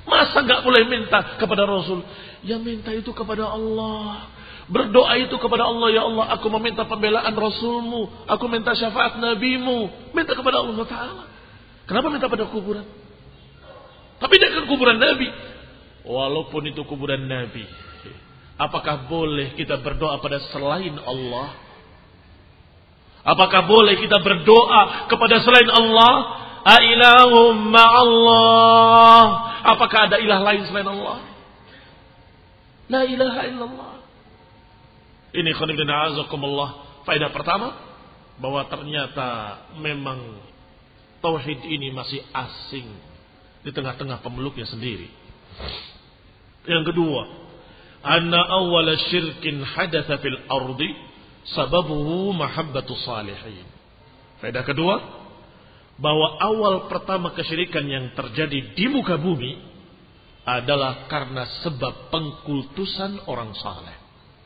Masa nggak boleh minta kepada Rasul? Ya minta itu kepada Allah. Berdoa itu kepada Allah. Ya Allah, aku meminta pembelaan Rasulmu. Aku minta syafaat Nabimu. Minta kepada Allah Ta'ala. Kenapa minta pada kuburan? Tapi jangan kuburan Nabi. Walaupun itu kuburan Nabi. Apakah boleh kita berdoa pada selain Allah? Apakah boleh kita berdoa kepada selain Allah? Ailahum ma'allah. Apakah ada ilah lain selain Allah? La ilaha illallah. Ini khonibina azakumullah. Faedah pertama, bahwa ternyata memang tauhid ini masih asing di tengah-tengah pemeluknya sendiri. Yang kedua, anna awwala syirkin hadatha fil ardi sababuhu mahabbatu salihin. Faedah kedua, bahwa awal pertama kesyirikan yang terjadi di muka bumi adalah karena sebab pengkultusan orang saleh.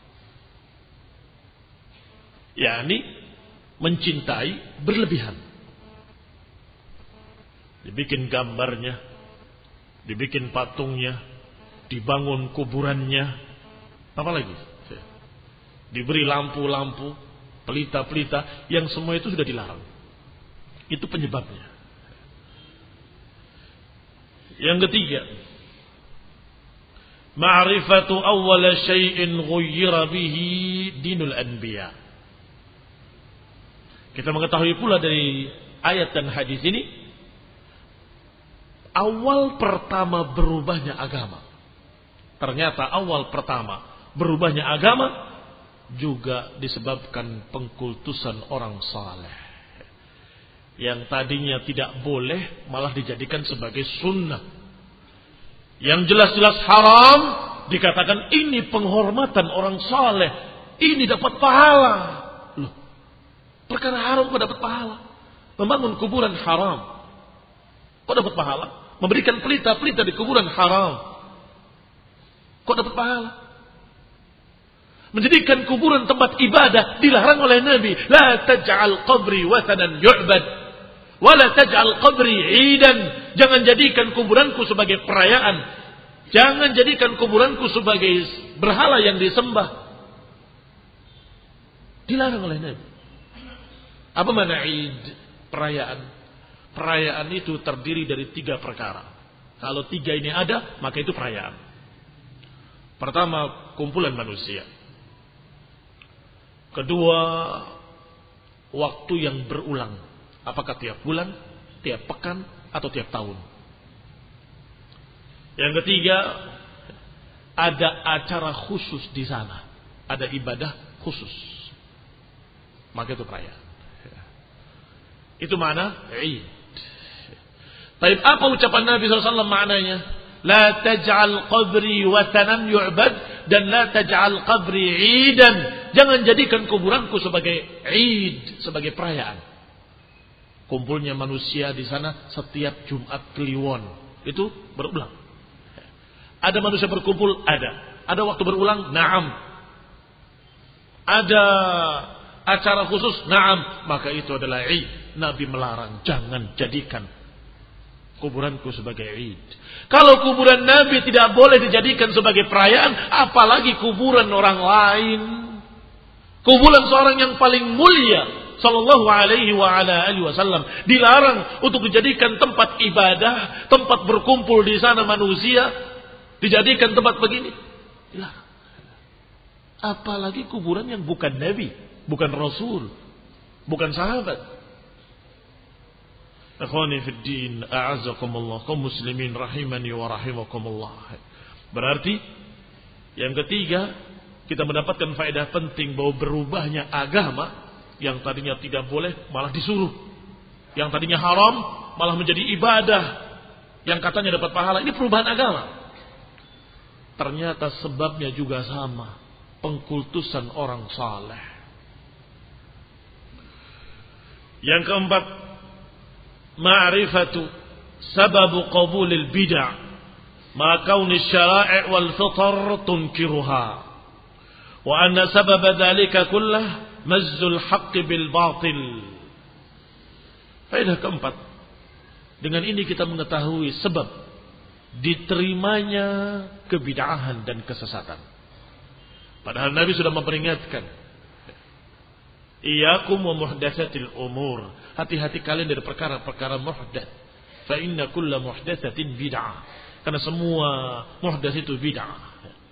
yakni mencintai berlebihan. Dibikin gambarnya, dibikin patungnya, dibangun kuburannya, apa lagi? Diberi lampu-lampu, pelita-pelita, yang semua itu sudah dilarang. Itu penyebabnya. Yang ketiga, ma'rifatu awwal syai'in ghayyira bihi dinul anbiya. Kita mengetahui pula dari ayat dan hadis ini, awal pertama berubahnya agama. Ternyata awal pertama berubahnya agama juga disebabkan pengkultusan orang saleh. Yang tadinya tidak boleh malah dijadikan sebagai sunnah. Yang jelas-jelas haram dikatakan ini penghormatan orang saleh, ini dapat pahala. Loh, perkara haram kok dapat pahala? Membangun kuburan haram, kok dapat pahala? Memberikan pelita-pelita di kuburan haram, kok dapat pahala? Menjadikan kuburan tempat ibadah dilarang oleh Nabi. La taj'al qabri wathanan yu'bad, wa la taj'al qabri 'idan. Jangan jadikan kuburanku sebagai perayaan. Jangan jadikan kuburanku sebagai berhala yang disembah. Dilarang oleh Nabi. Apa makna 'id? Perayaan. Perayaan itu terdiri dari tiga perkara. Kalau tiga ini ada, maka itu perayaan. Pertama, kumpulan manusia. Kedua, waktu yang berulang. Apakah tiap bulan, tiap pekan, atau tiap tahun. Yang ketiga, ada acara khusus di sana. Ada ibadah khusus. Maka itu perayaan. Itu makna Eid. Tapi apa ucapan Nabi shallallahu alaihi wasallam maknanya? La taj'al qabri wathanan yu'bad, dan la taj'al qabri 'idan. Jangan jadikan kuburanku sebagai Eid, sebagai perayaan. Kumpulnya manusia di sana setiap Jumat Kliwon. Itu berulang. Ada manusia berkumpul? Ada. Ada waktu berulang? Naam. Ada acara khusus? Naam. Maka itu adalah Eid. Nabi melarang, jangan jadikan kuburanku sebagai Eid. Kalau kuburan Nabi tidak boleh dijadikan sebagai perayaan, apalagi kuburan orang lain. Kuburan seorang yang paling mulia, sallallahu alaihi wa ala alihi wasallam, dilarang untuk dijadikan tempat ibadah, tempat berkumpul di sana manusia, dijadikan tempat begini. Dilarang. Apalagi kuburan yang bukan Nabi, bukan Rasul, bukan sahabat. Akhwani fid din, a'azzakumullah, kaum muslimin rahimani wa rahimakumullah. Berarti yang ketiga, kita mendapatkan faedah penting bahwa berubahnya agama, yang tadinya tidak boleh malah disuruh, yang tadinya haram malah menjadi ibadah, yang katanya dapat pahala. Ini perubahan agama. Ternyata sebabnya juga sama, pengkultusan orang saleh. Yang keempat, ma'rifatu sababu qabulil bid'ah ma kauni syara'i' wal fitar tunkiruha wa anna sababa dhalika kullah mazzul haqqi bil batil. Faedah keempat, dengan ini kita mengetahui sebab diterimanya kebid'ahan dan kesesatan. Padahal Nabi sudah memperingatkan, iyyakum wa muhdatsatil umur. Hati-hati kalian dari perkara-perkara muhdats. Fa inna kulla muhdatsatin bid'ah. Karena semua muhdats itu bid'ah.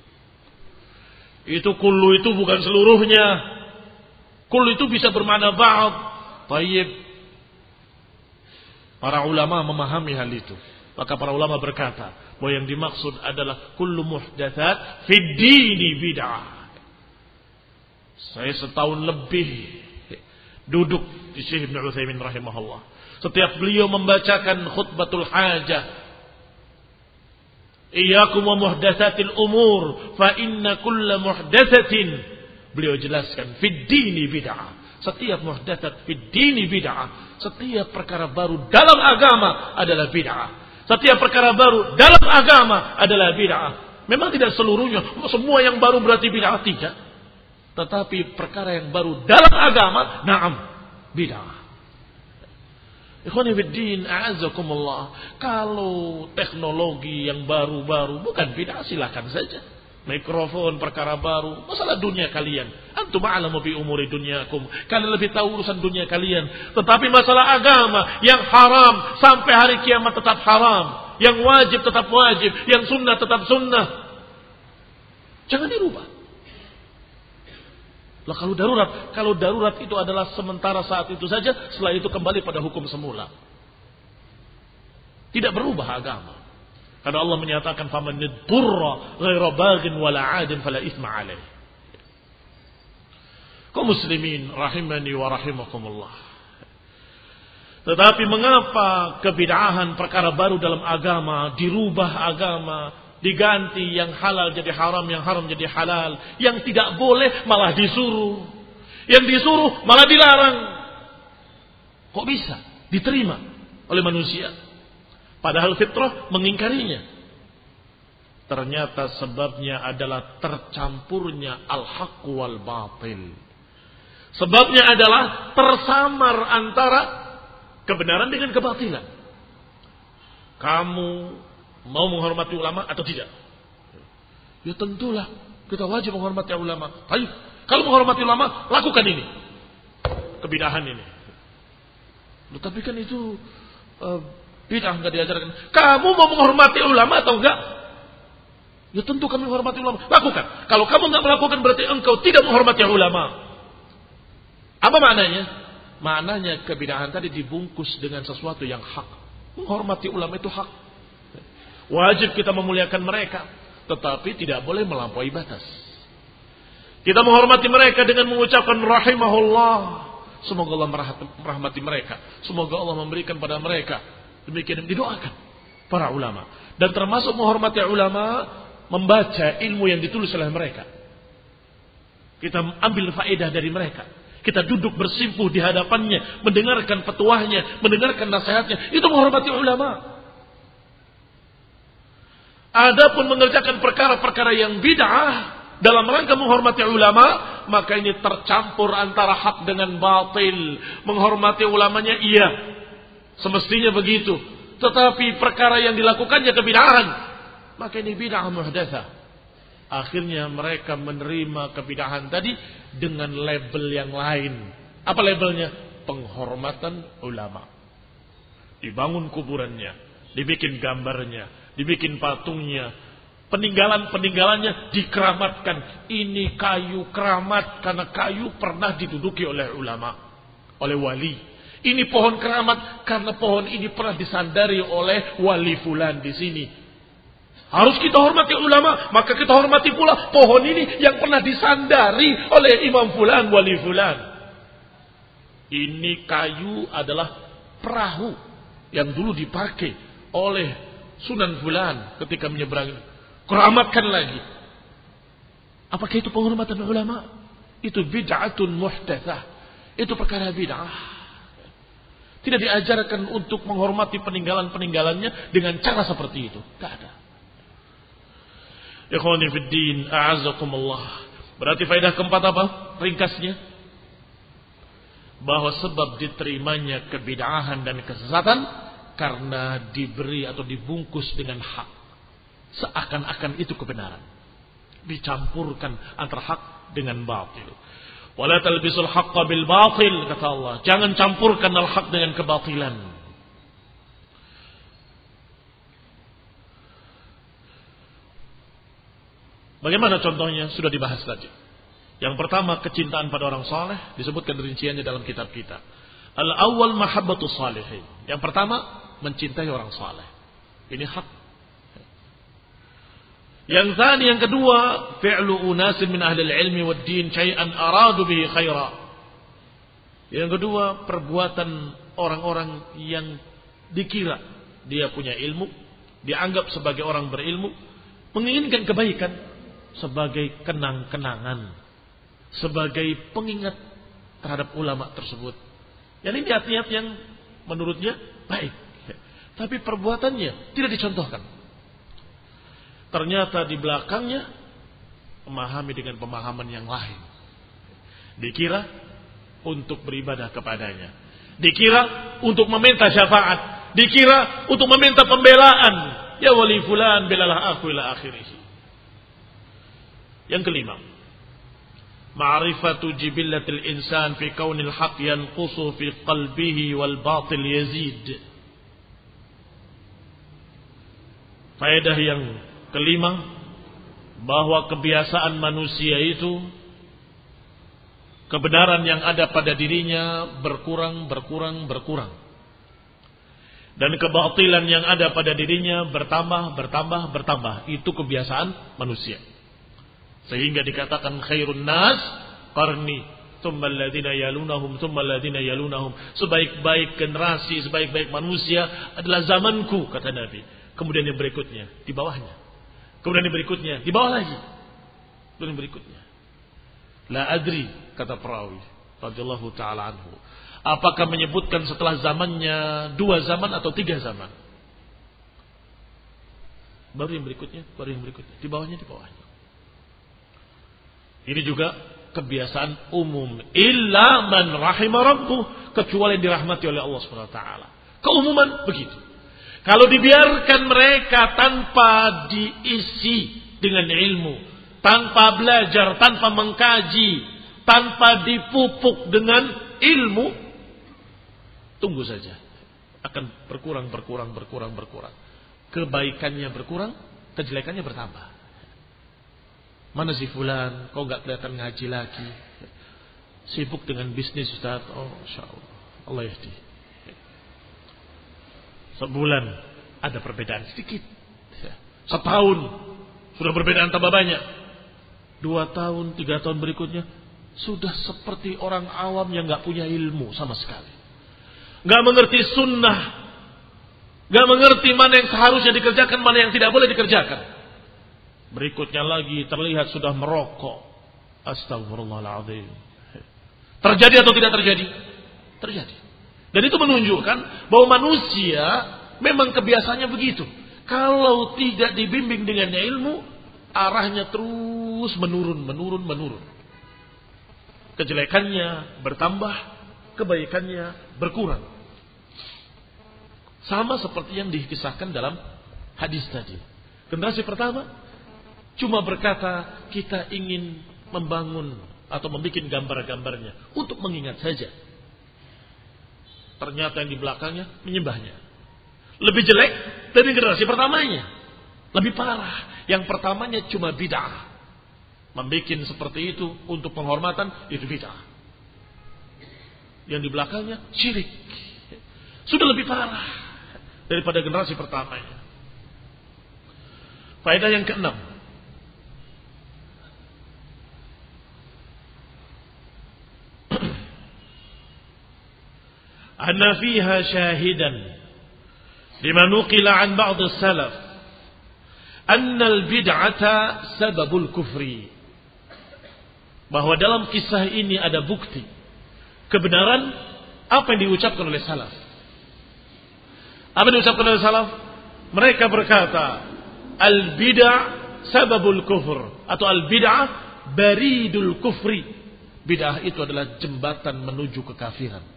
Itu kullu itu bukan seluruhnya. Kullu itu bisa bermakna ba'd. Tayyib. Para ulama memahami hal itu. Maka para ulama berkata bahwa yang dimaksud adalah kullu muhdatsat fid dini bid'ah. Saya setahun lebih duduk di Syekh Ibnu Utsaimin rahimahullah. Setiap beliau membacakan khutbatul hajah, iyyakum wa muhdatsatil umur fa inna kulla muhdatsatin, beliau jelaskan fid dini bid'ah. Setiap muhdatsat fid dini bid'ah. Setiap perkara baru dalam agama adalah bid'ah. Setiap perkara baru dalam agama adalah bid'ah. Memang tidak seluruhnya semua yang baru berarti bid'ah, tidak. Tetapi perkara yang baru dalam agama, na'am, bid'ah. Ikhwani fiddin, a'azzakumullah. Kalau teknologi yang baru-baru bukan bid'ah, silakan saja. Mikrofon perkara baru, masalah dunia kalian. Antum a'lamu bi umuri dunyakum. Kalian lebih tahu urusan dunia kalian. Tetapi masalah agama yang haram sampai hari kiamat tetap haram, yang wajib tetap wajib, yang sunnah tetap sunnah. Jangan dirubah. Lah kalau darurat, kalau darurat itu adalah sementara saat itu saja, setelah itu kembali pada hukum semula. Tidak berubah agama. Karena Allah menyatakan faman yadurra ghaira baghin wala 'adin fala itsma 'alaihi. Kaum muslimin rahimani wa rahimakumullah. Tetapi mengapa kebid'ahan perkara baru dalam agama, dirubah agama, diganti yang halal jadi haram, yang haram jadi halal, yang tidak boleh malah disuruh, yang disuruh malah dilarang? Kok bisa diterima oleh manusia? Padahal fitrah mengingkarinya. Ternyata sebabnya adalah tercampurnya al-haq wal batil. Sebabnya adalah tersamar antara kebenaran dengan kebatilan. Kamu mau menghormati ulama atau tidak? Ya tentulah kita wajib menghormati ulama. Baik, kalau menghormati ulama, lakukan ini. Kebid'ahan ini. Tetapi kan itu uh, bid'ah, enggak diajarkan. Kamu mau menghormati ulama atau enggak? Ya tentu kami menghormati ulama. Lakukan. Kalau kamu enggak melakukan berarti engkau tidak menghormati ulama. Apa maknanya? Maknanya kebid'ahan tadi dibungkus dengan sesuatu yang hak. Menghormati ulama itu hak. Wajib kita memuliakan mereka, tetapi tidak boleh melampaui batas. Kita menghormati mereka dengan mengucapkan rahimahullah. Semoga Allah merahmati mereka. Semoga Allah memberikan pada mereka. Demikian didoakan para ulama. Dan termasuk menghormati ulama, membaca ilmu yang ditulis oleh mereka. Kita ambil faedah dari mereka. Kita duduk bersimpuh di hadapannya, mendengarkan petuahnya, mendengarkan nasihatnya. Itu menghormati ulama. Adapun mengerjakan perkara-perkara yang bid'ah dalam rangka menghormati ulama, maka ini tercampur antara hak dengan batil. Menghormati ulamanya iya, semestinya begitu. Tetapi perkara yang dilakukannya kebid'ahan, maka ini bid'ah muhdatsah. Akhirnya mereka menerima kebid'ahan tadi dengan label yang lain. Apa labelnya? Penghormatan ulama. Dibangun kuburannya, dibikin gambarnya, dibikin patungnya, peninggalan-peninggalannya dikeramatkan. Ini kayu keramat karena kayu pernah diduduki oleh ulama, oleh wali. Ini pohon keramat karena pohon ini pernah disandari oleh wali fulan di sini. Harus kita hormati ulama, maka kita hormati pula pohon ini yang pernah disandari oleh imam fulan, wali fulan. Ini kayu adalah perahu yang dulu dipakai oleh Sunan Fulan ketika menyeberangi. Keramatkan lagi. Apakah itu penghormatan ulama? Itu bid'atun muhdatsah. Itu perkara bid'ah. Tidak diajarkan untuk menghormati peninggalan-peninggalannya dengan cara seperti itu. Tidak ada. Ikhwani fiddin, a'azzakumullah. Berarti faedah keempat apa? Ringkasnya, bahwa sebab diterimanya kebid'ahan dan kesesatan karena diberi atau dibungkus dengan hak. Seakan-akan itu kebenaran. Dicampurkan antara hak dengan batil. Wala talbisul haqqa bil batil, kata Allah. Jangan campurkan al-haq dengan kebatilan. Bagaimana contohnya? Sudah dibahas tadi. Yang pertama, kecintaan pada orang saleh, disebutkan rinciannya dalam kitab kita. Al-awwal mahabbatus salihin. Yang pertama, mencintai orang saleh. Ini hak. Yang tadi, yang kedua, fi'lu unasin min ahli al-ilmi wad din syai'an aradu bihi khaira. Yang kedua, perbuatan orang-orang yang dikira dia punya ilmu, dianggap sebagai orang berilmu, menginginkan kebaikan sebagai kenang-kenangan, sebagai pengingat terhadap ulama tersebut. Yang ini niat-niat yang menurutnya baik, tapi perbuatannya tidak dicontohkan. Ternyata di belakangnya memahami dengan pemahaman yang lain. Dikira untuk beribadah kepadanya, dikira untuk meminta syafaat, dikira untuk meminta pembelaan. Ya wali fulan belalah aku ila akhirih. Yang kelima, ma'rifatu jibillatil insan fi kaunil haq yanqusu fi qalbihi wal batil yazid. Faedah yang kelima, bahwa kebiasaan manusia itu kebenaran yang ada pada dirinya berkurang, berkurang, berkurang. Dan kebatilan yang ada pada dirinya bertambah, bertambah, bertambah. Itu kebiasaan manusia. Sehingga dikatakan khairun nas qarni, tsumma alladziina yalunahum, tsumma alladziina yalunahum. Sebaik-baik generasi, sebaik-baik manusia adalah zamanku, kata Nabi. Kemudian yang berikutnya, di bawahnya. Kemudian yang berikutnya, di bawah lagi. Kemudian yang berikutnya. La adri, kata perawi radhiyallahu taala anhu, apakah menyebutkan setelah zamannya dua zaman atau tiga zaman? Baru yang berikutnya, baru yang berikutnya. Di bawahnya, di bawahnya. Ini juga kebiasaan umum. Illa man rahimah rabbuh, kecuali yang dirahmati oleh Allah subhanahu wa taala. Keumuman begitu. Kalau dibiarkan mereka tanpa diisi dengan ilmu, tanpa belajar, tanpa mengkaji, tanpa dipupuk dengan ilmu, tunggu saja. Akan berkurang, berkurang, berkurang, berkurang. Kebaikannya berkurang, kejelekannya bertambah. Mana si fulan, kok gak kelihatan ngaji lagi? Sibuk dengan bisnis, Ustaz. Oh, insyaallah. Allah yahdi. Sebulan ada perbedaan sedikit. Setahun sudah perbedaan tambah banyak. Dua tahun, tiga tahun berikutnya sudah seperti orang awam yang gak punya ilmu sama sekali. Gak mengerti sunnah. Gak mengerti mana yang seharusnya dikerjakan, mana yang tidak boleh dikerjakan. Berikutnya lagi terlihat sudah merokok. Astagfirullahaladzim. Terjadi atau tidak terjadi? Terjadi. Dan itu menunjukkan bahwa manusia memang kebiasaannya begitu. Kalau tidak dibimbing dengan ilmu, arahnya terus menurun, menurun, menurun. Kejelekannya bertambah, kebaikannya berkurang. Sama seperti yang dikisahkan dalam hadis tadi. Generasi pertama cuma berkata, kita ingin membangun atau membuat gambar-gambarnya untuk mengingat saja. Ternyata yang di belakangnya menyembahnya. Lebih jelek dari generasi pertamanya. Lebih parah. Yang pertamanya cuma bid'ah. Membuat seperti itu untuk penghormatan, itu bid'ah. Yang di belakangnya syirik. Sudah lebih parah daripada generasi pertamanya. Faedah yang keenam. Anna fiha syahidan lima nuqila an ba'd as-salaf anna al-bid'ata sababul kufri. Bahwa dalam kisah ini ada bukti kebenaran apa yang diucapkan oleh salaf. Apa yang diucapkan oleh salaf? Mereka berkata, al-bid'ah sababul kufur, atau al-bid'ah baridul kufri. Bid'ah itu adalah jembatan menuju kekafiran.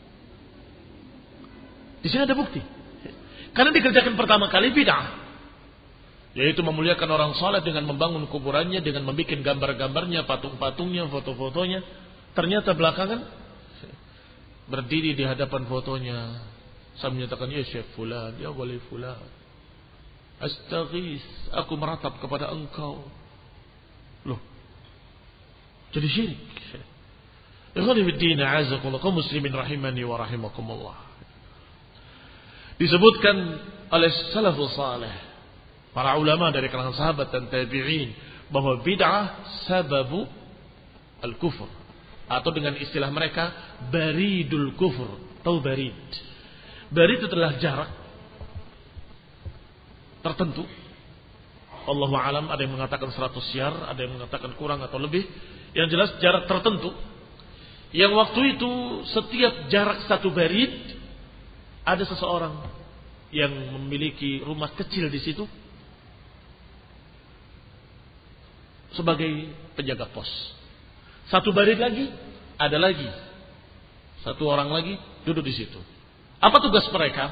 Di sini ada bukti. Karena dikerjakan pertama kali bid'ah. Yaitu memuliakan orang saleh dengan membangun kuburannya, dengan membuat gambar-gambarnya, patung-patungnya, foto-fotonya. Ternyata belakangan berdiri di hadapan fotonya, saya menyatakan, ya Syekh fulan, ya wali fulan, astaghis, aku meratap kepada engkau. Loh, jadi syirik. Ikhwani fiddin, a'azakumullah, kaum muslimin rahimani wa rahimakumullah. Disebutkan oleh salafus salih, para ulama dari kalangan sahabat dan tabi'in, bahwa bid'ah sababu al-kufur, atau dengan istilah mereka baridul kufur. Tahu barid? Barid itu adalah jarak tertentu. Allahu alam, ada yang mengatakan seratus syar, ada yang mengatakan kurang atau lebih. Yang jelas jarak tertentu. Yang waktu itu setiap jarak satu barid ada seseorang yang memiliki rumah kecil di situ sebagai penjaga pos. Satu barid lagi, ada lagi satu orang lagi duduk di situ. Apa tugas mereka?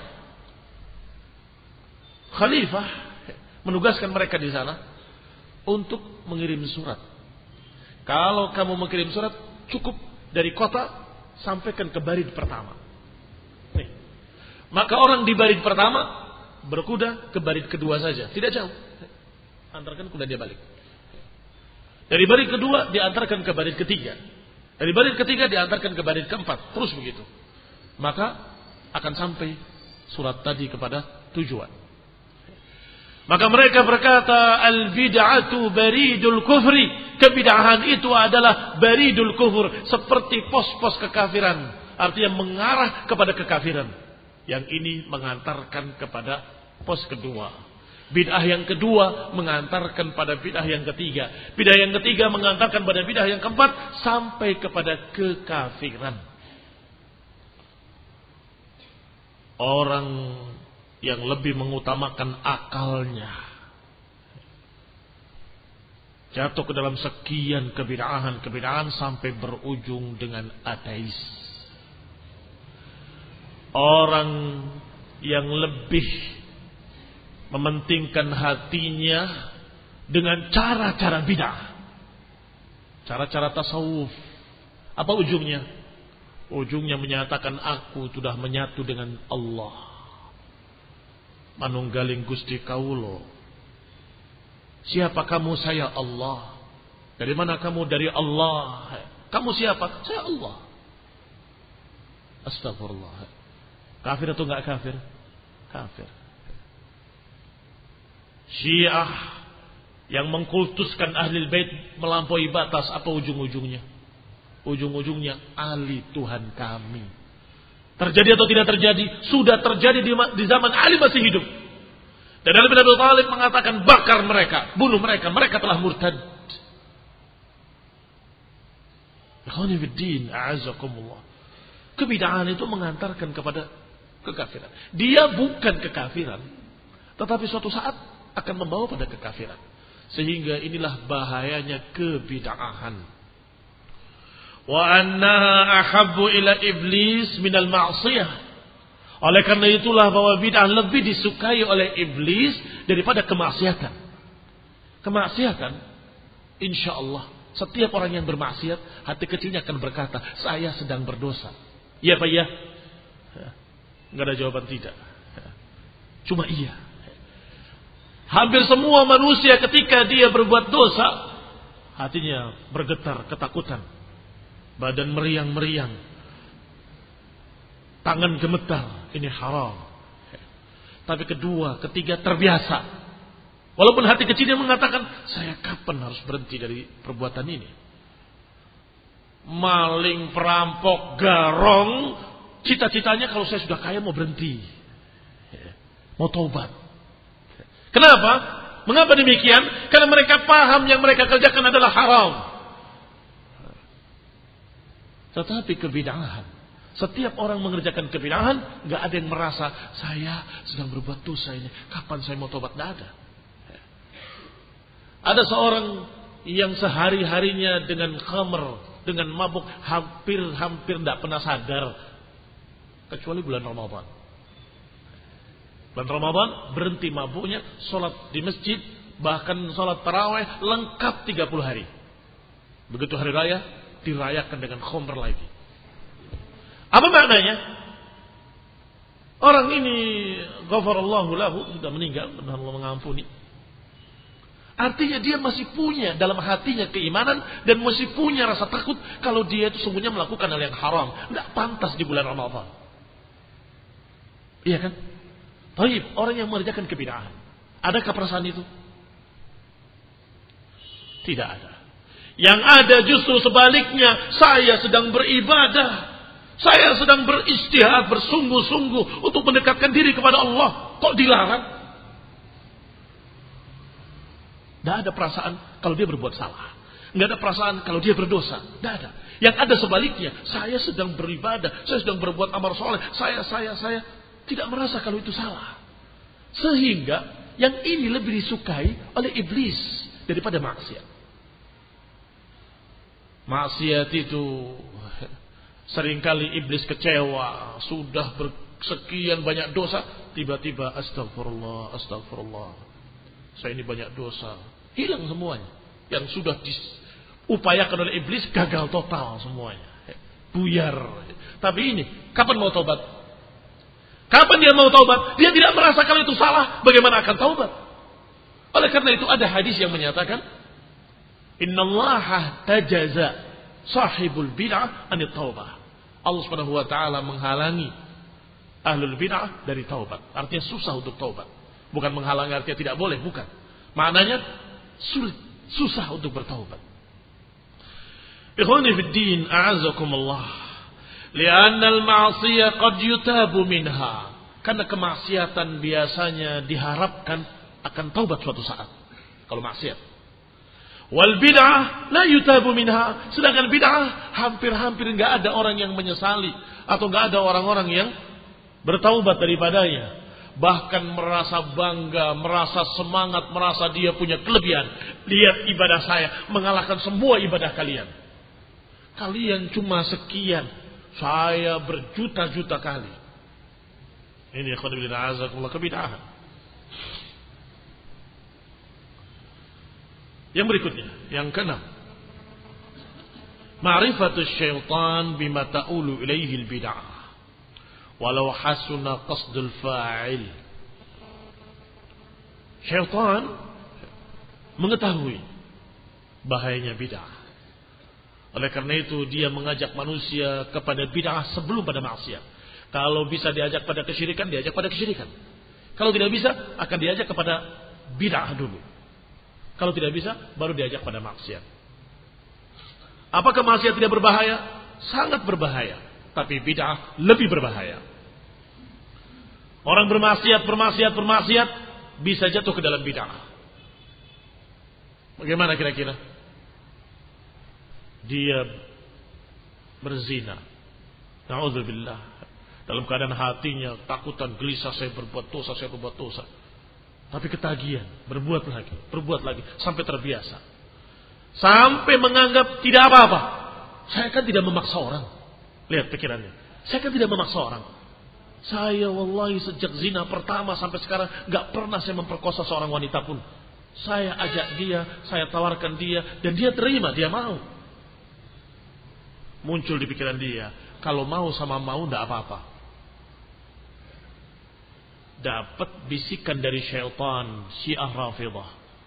Khalifah menugaskan mereka di sana untuk mengirim surat. Kalau kamu mengirim surat, cukup dari kota sampaikan ke barid pertama. Nih. Maka orang di barid pertama berkuda ke barid kedua saja, tidak jauh. Antarkan kuda dia balik. Dari barid kedua diantarkan ke barid ketiga. Dari barid ketiga diantarkan ke barid keempat. Terus begitu. Maka akan sampai surat tadi kepada tujuan. Maka mereka berkata, al-bid'atu baridul kufri. Kebid'ahan itu adalah baridul kufur. Seperti pos-pos kekafiran. Artinya mengarah kepada kekafiran. Yang ini mengantarkan kepada pos kedua. Bid'ah yang kedua mengantarkan pada bid'ah yang ketiga. Bid'ah yang ketiga mengantarkan pada bid'ah yang keempat sampai kepada kekafiran. Orang yang lebih mengutamakan akalnya jatuh ke dalam sekian kebid'ahan-kebid'ahan sampai berujung dengan ateis. Orang yang lebih mementingkan hatinya dengan cara-cara bid'ah, cara-cara tasawuf. Apa ujungnya? Ujungnya menyatakan aku sudah menyatu dengan Allah. Manunggaling Gusti Kaulo. Siapa kamu? Saya Allah. Dari mana kamu? Dari Allah. Kamu siapa? Saya Allah. Astagfirullah. Kafir atau enggak kafir? Kafir. Syiah yang mengkultuskan Ahlul Bait melampaui batas, apa ujung-ujungnya? Ujung-ujungnya Ali Tuhan kami. Terjadi atau tidak terjadi? Sudah terjadi di, di zaman Ali masih hidup. Dan Ali bin Abi Thalib mengatakan bakar mereka, bunuh mereka, mereka telah murtad. Ikhwani fiddin, a'azakumullah. Kebid'ahan itu mengantarkan kepada kekafiran. Dia bukan kekafiran, tetapi suatu saat akan membawa pada kekafiran. Sehingga inilah bahayanya kebid'ahan. Wa annaha ahabbu ila iblis minal ma'siyah. Oleh karena itulah bahwa bid'ah lebih disukai oleh iblis daripada kemaksiatan. Kemaksiatan, insya Allah, setiap orang yang bermaksiat, hati kecilnya akan berkata, saya sedang berdosa. Iya Pak, iya? Enggak ada jawaban tidak. Cuma iya. Hampir semua manusia ketika dia berbuat dosa, hatinya bergetar, ketakutan. Badan meriang-meriang. Tangan gemetar. Ini haram. Tapi kedua, ketiga terbiasa. Walaupun hati kecilnya mengatakan, saya kapan harus berhenti dari perbuatan ini? Maling, perampok, garong. Cita-citanya kalau saya sudah kaya mau berhenti. Mau taubat. Kenapa? Mengapa demikian? Karena mereka paham yang mereka kerjakan adalah haram. Tetapi kebid'ahan, setiap orang mengerjakan kebid'ahan, gak ada yang merasa saya sedang berbuat dosa ini. Kapan saya mau tobat? Gak ada. Ada seorang yang sehari-harinya dengan khamr, dengan mabuk, hampir-hampir tidak pernah sadar, kecuali bulan Ramadan. Bulan Ramadan berhenti mabuknya, sholat di masjid, bahkan sholat tarawih lengkap tiga puluh hari. Begitu hari raya dirayakan dengan khamr lagi. Apa maknanya? Orang ini ghafarallahu lahu, sudah meninggal, Allah mengampuni. Artinya dia masih punya dalam hatinya keimanan dan masih punya rasa takut kalau dia itu sungguhnya melakukan hal yang haram, tidak pantas di bulan Ramadan. Iya kan? Baik, orang yang mengerjakan kebid'ahan, adakah perasaan itu? Tidak ada. Yang ada justru sebaliknya, saya sedang beribadah. Saya sedang beristihad, bersungguh-sungguh untuk mendekatkan diri kepada Allah. Kok dilarang? Tidak ada perasaan kalau dia berbuat salah. Tidak ada perasaan kalau dia berdosa. Tidak ada. Yang ada sebaliknya, saya sedang beribadah, saya sedang berbuat amal soleh. Saya, saya, saya tidak merasa kalau itu salah. Sehingga yang ini lebih disukai oleh iblis daripada maksiat. Maksiat itu seringkali iblis kecewa, sudah bersekian banyak dosa, tiba-tiba astagfirullah, astagfirullah. Saya ini banyak dosa, hilang semuanya. Yang sudah diupayakan oleh iblis gagal total semuanya, buyar. Tapi ini, kapan mau taubat? Kapan dia mau taubat? Dia tidak merasa kalau itu salah, bagaimana akan taubat? Oleh karena itu ada hadis yang menyatakan, innallaha tajaza sahibul bid'ah anit taubah. Allah Subhanahu wa taala menghalangi ahlul bid'ah dari taubat. Artinya susah untuk taubat. Bukan menghalangi artinya tidak boleh, bukan. Maknanya sulit, susah untuk bertaubat. Ikhwani fid din, a'azakumullah. Li'anna al-ma'siyah qad yutabu minha. Karena kemaksiatan biasanya diharapkan akan taubat suatu saat. Kalau maksiat. Wal bid'ah la yutabu minha. Sedangkan bid'ah hampir-hampir enggak ada orang yang menyesali atau enggak ada orang-orang yang bertaubat daripadanya. Bahkan merasa bangga, merasa semangat, merasa dia punya kelebihan. Lihat ibadah saya mengalahkan semua ibadah kalian. Kalian cuma sekian, saya berjuta-juta kali. Ini ikhwan fillah azakumullah kebid'ahan. Yang berikutnya, yang keenam. Ma'rifatus syaitan bima ta'ulu ilaihi al-bid'ah. Walau hasuna qasdul fa'il. Syaitan mengetahui bahayanya bid'ah. Oleh karena itu dia mengajak manusia kepada bid'ah sebelum pada maksiat. Kalau bisa diajak pada kesyirikan, diajak pada kesyirikan. Kalau tidak bisa, akan diajak kepada bid'ah dulu. Kalau tidak bisa, baru diajak pada maksiat. Apakah maksiat tidak berbahaya? Sangat berbahaya. Tapi bid'ah lebih berbahaya. Orang bermaksiat, bermaksiat, bermaksiat, bisa jatuh ke dalam bid'ah. Bagaimana kira-kira? Dia berzina. Na'udzubillah. Dalam keadaan hatinya, takutan, gelisah, saya berbuat dosa, saya berbuat dosa. Tapi ketagihan, berbuat lagi, berbuat lagi, sampai terbiasa. Sampai menganggap tidak apa-apa. Saya kan tidak memaksa orang. Lihat pikirannya. Saya kan tidak memaksa orang. Saya wallahi sejak zina pertama sampai sekarang gak pernah saya memperkosa seorang wanita pun. Saya ajak dia, saya tawarkan dia, dan dia terima, dia mau. Muncul di pikiran dia, kalau mau sama mau gak apa-apa. Dapat bisikan dari syaitan Syiah Rafidah.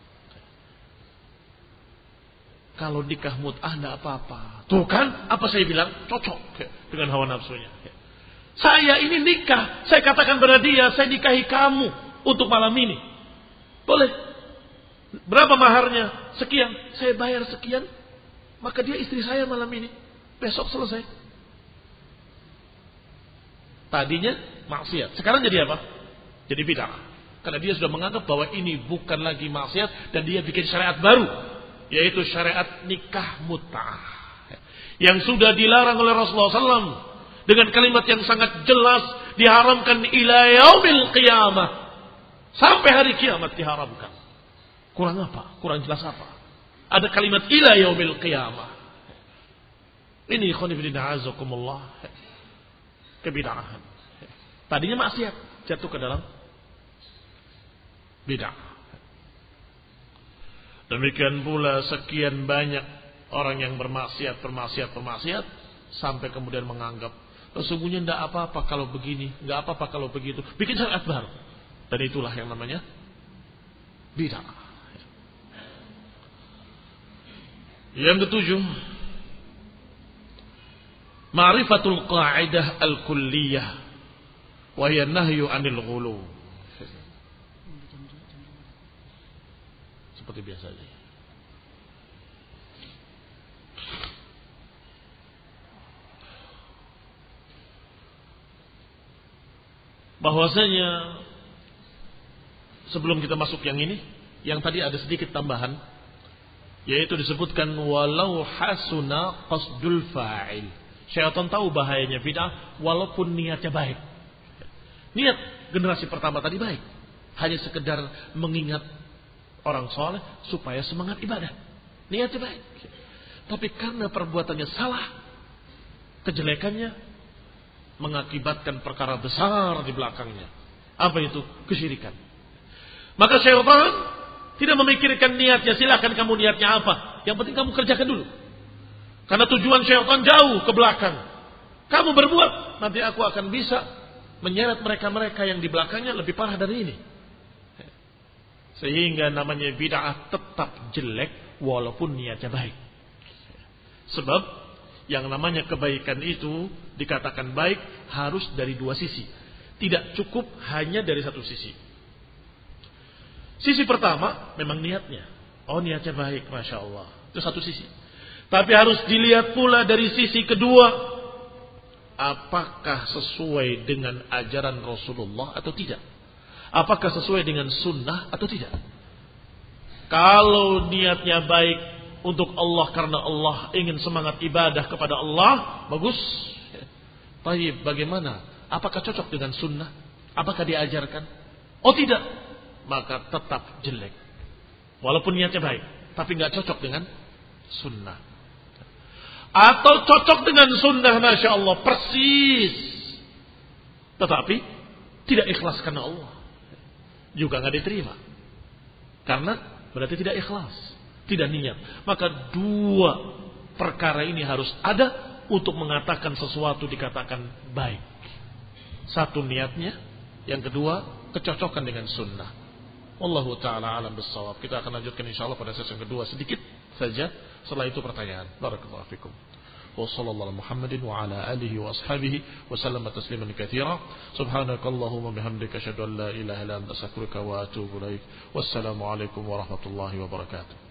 Kalau nikah mut'ah tidak apa-apa. Tuh kan, apa saya bilang? Cocok dengan hawa nafsunya. Saya ini nikah. Saya katakan pada dia, saya nikahi kamu untuk malam ini. Boleh. Berapa maharnya? Sekian. Saya bayar sekian. Maka dia istri saya malam ini. Besok selesai. Tadinya maksiat. Sekarang jadi apa? Jadi bid'ah. Karena dia sudah menganggap bahwa ini bukan lagi maksiat dan dia bikin syariat baru, yaitu syariat nikah mut'ah. Yang sudah dilarang oleh Rasulullah shallallahu alaihi wasallam dengan kalimat yang sangat jelas, diharamkan ila yaumil qiyamah. Sampai hari kiamat diharamkan. Kurang apa? Kurang jelas apa? Ada kalimat ila yaumil qiyamah. Ini ikhwan fillah azakumullah kebid'ahan. Tadinya maksiat, jatuh ke dalam bid'ah. Demikian pula sekian banyak orang yang bermaksiat, bermaksiat, bermaksiat sampai kemudian menganggap sesungguhnya tidak apa-apa kalau begini, tidak apa-apa kalau begitu, bikin syariat baru. Dan itulah yang namanya bid'ah. Yang ketujuh, ma'rifatul qa'idah al-kulliyah wa hiya nahyu 'anil ghulu. Seperti biasa aja. Bahwasanya sebelum kita masuk yang ini, yang tadi ada sedikit tambahan, yaitu disebutkan walau hasuna qasdul fa'il. Syaitan tahu bahayanya bid'ah walaupun niatnya baik. Niat generasi pertama tadi baik, hanya sekedar mengingat orang soleh supaya semangat ibadah. Niatnya baik. Tapi karena perbuatannya salah, kejelekannya mengakibatkan perkara besar di belakangnya. Apa itu? Kesyirikan. Maka syaitan tidak memikirkan niatnya. Silakan kamu niatnya apa, yang penting kamu kerjakan dulu. Karena tujuan syaitan jauh ke belakang. Kamu berbuat, nanti aku akan bisa menyeret mereka-mereka yang di belakangnya lebih parah dari ini. Sehingga namanya bid'ah tetap jelek walaupun niatnya baik. Sebab yang namanya kebaikan itu dikatakan baik harus dari dua sisi. Tidak cukup hanya dari satu sisi. Sisi pertama memang niatnya. Oh, niatnya baik, Masya Allah. Itu satu sisi. Tapi harus dilihat pula dari sisi kedua. Apakah sesuai dengan ajaran Rasulullah atau tidak? Apakah sesuai dengan sunnah atau tidak? Kalau niatnya baik untuk Allah karena Allah ingin semangat ibadah kepada Allah, bagus. Tapi bagaimana? Apakah cocok dengan sunnah? Apakah diajarkan? Oh tidak. Maka tetap jelek. Walaupun niatnya baik, tapi nggak cocok dengan sunnah. Atau cocok dengan sunnah, Masya Allah, persis. Tetapi tidak ikhlas karena Allah. Juga nggak diterima. Karena berarti tidak ikhlas. Tidak niat. Maka dua perkara ini harus ada untuk mengatakan sesuatu dikatakan baik. Satu niatnya, yang kedua kecocokan dengan sunnah. Wallahu ta'ala alam bissawab. Kita akan lanjutkan insyaallah pada sesi yang kedua sedikit saja. Setelah itu pertanyaan. Barakallahu fikum. Wa sallallahu ala Muhammadin wa ala alihi wa ashabihi wa sallama tasliman katsira. Subhanakallahumma bihamdika asyhadu an la ilaha illa anta astaghfiruka wa atubu ilaik. Wassalamu alaikum warahmatullahi wabarakatuh.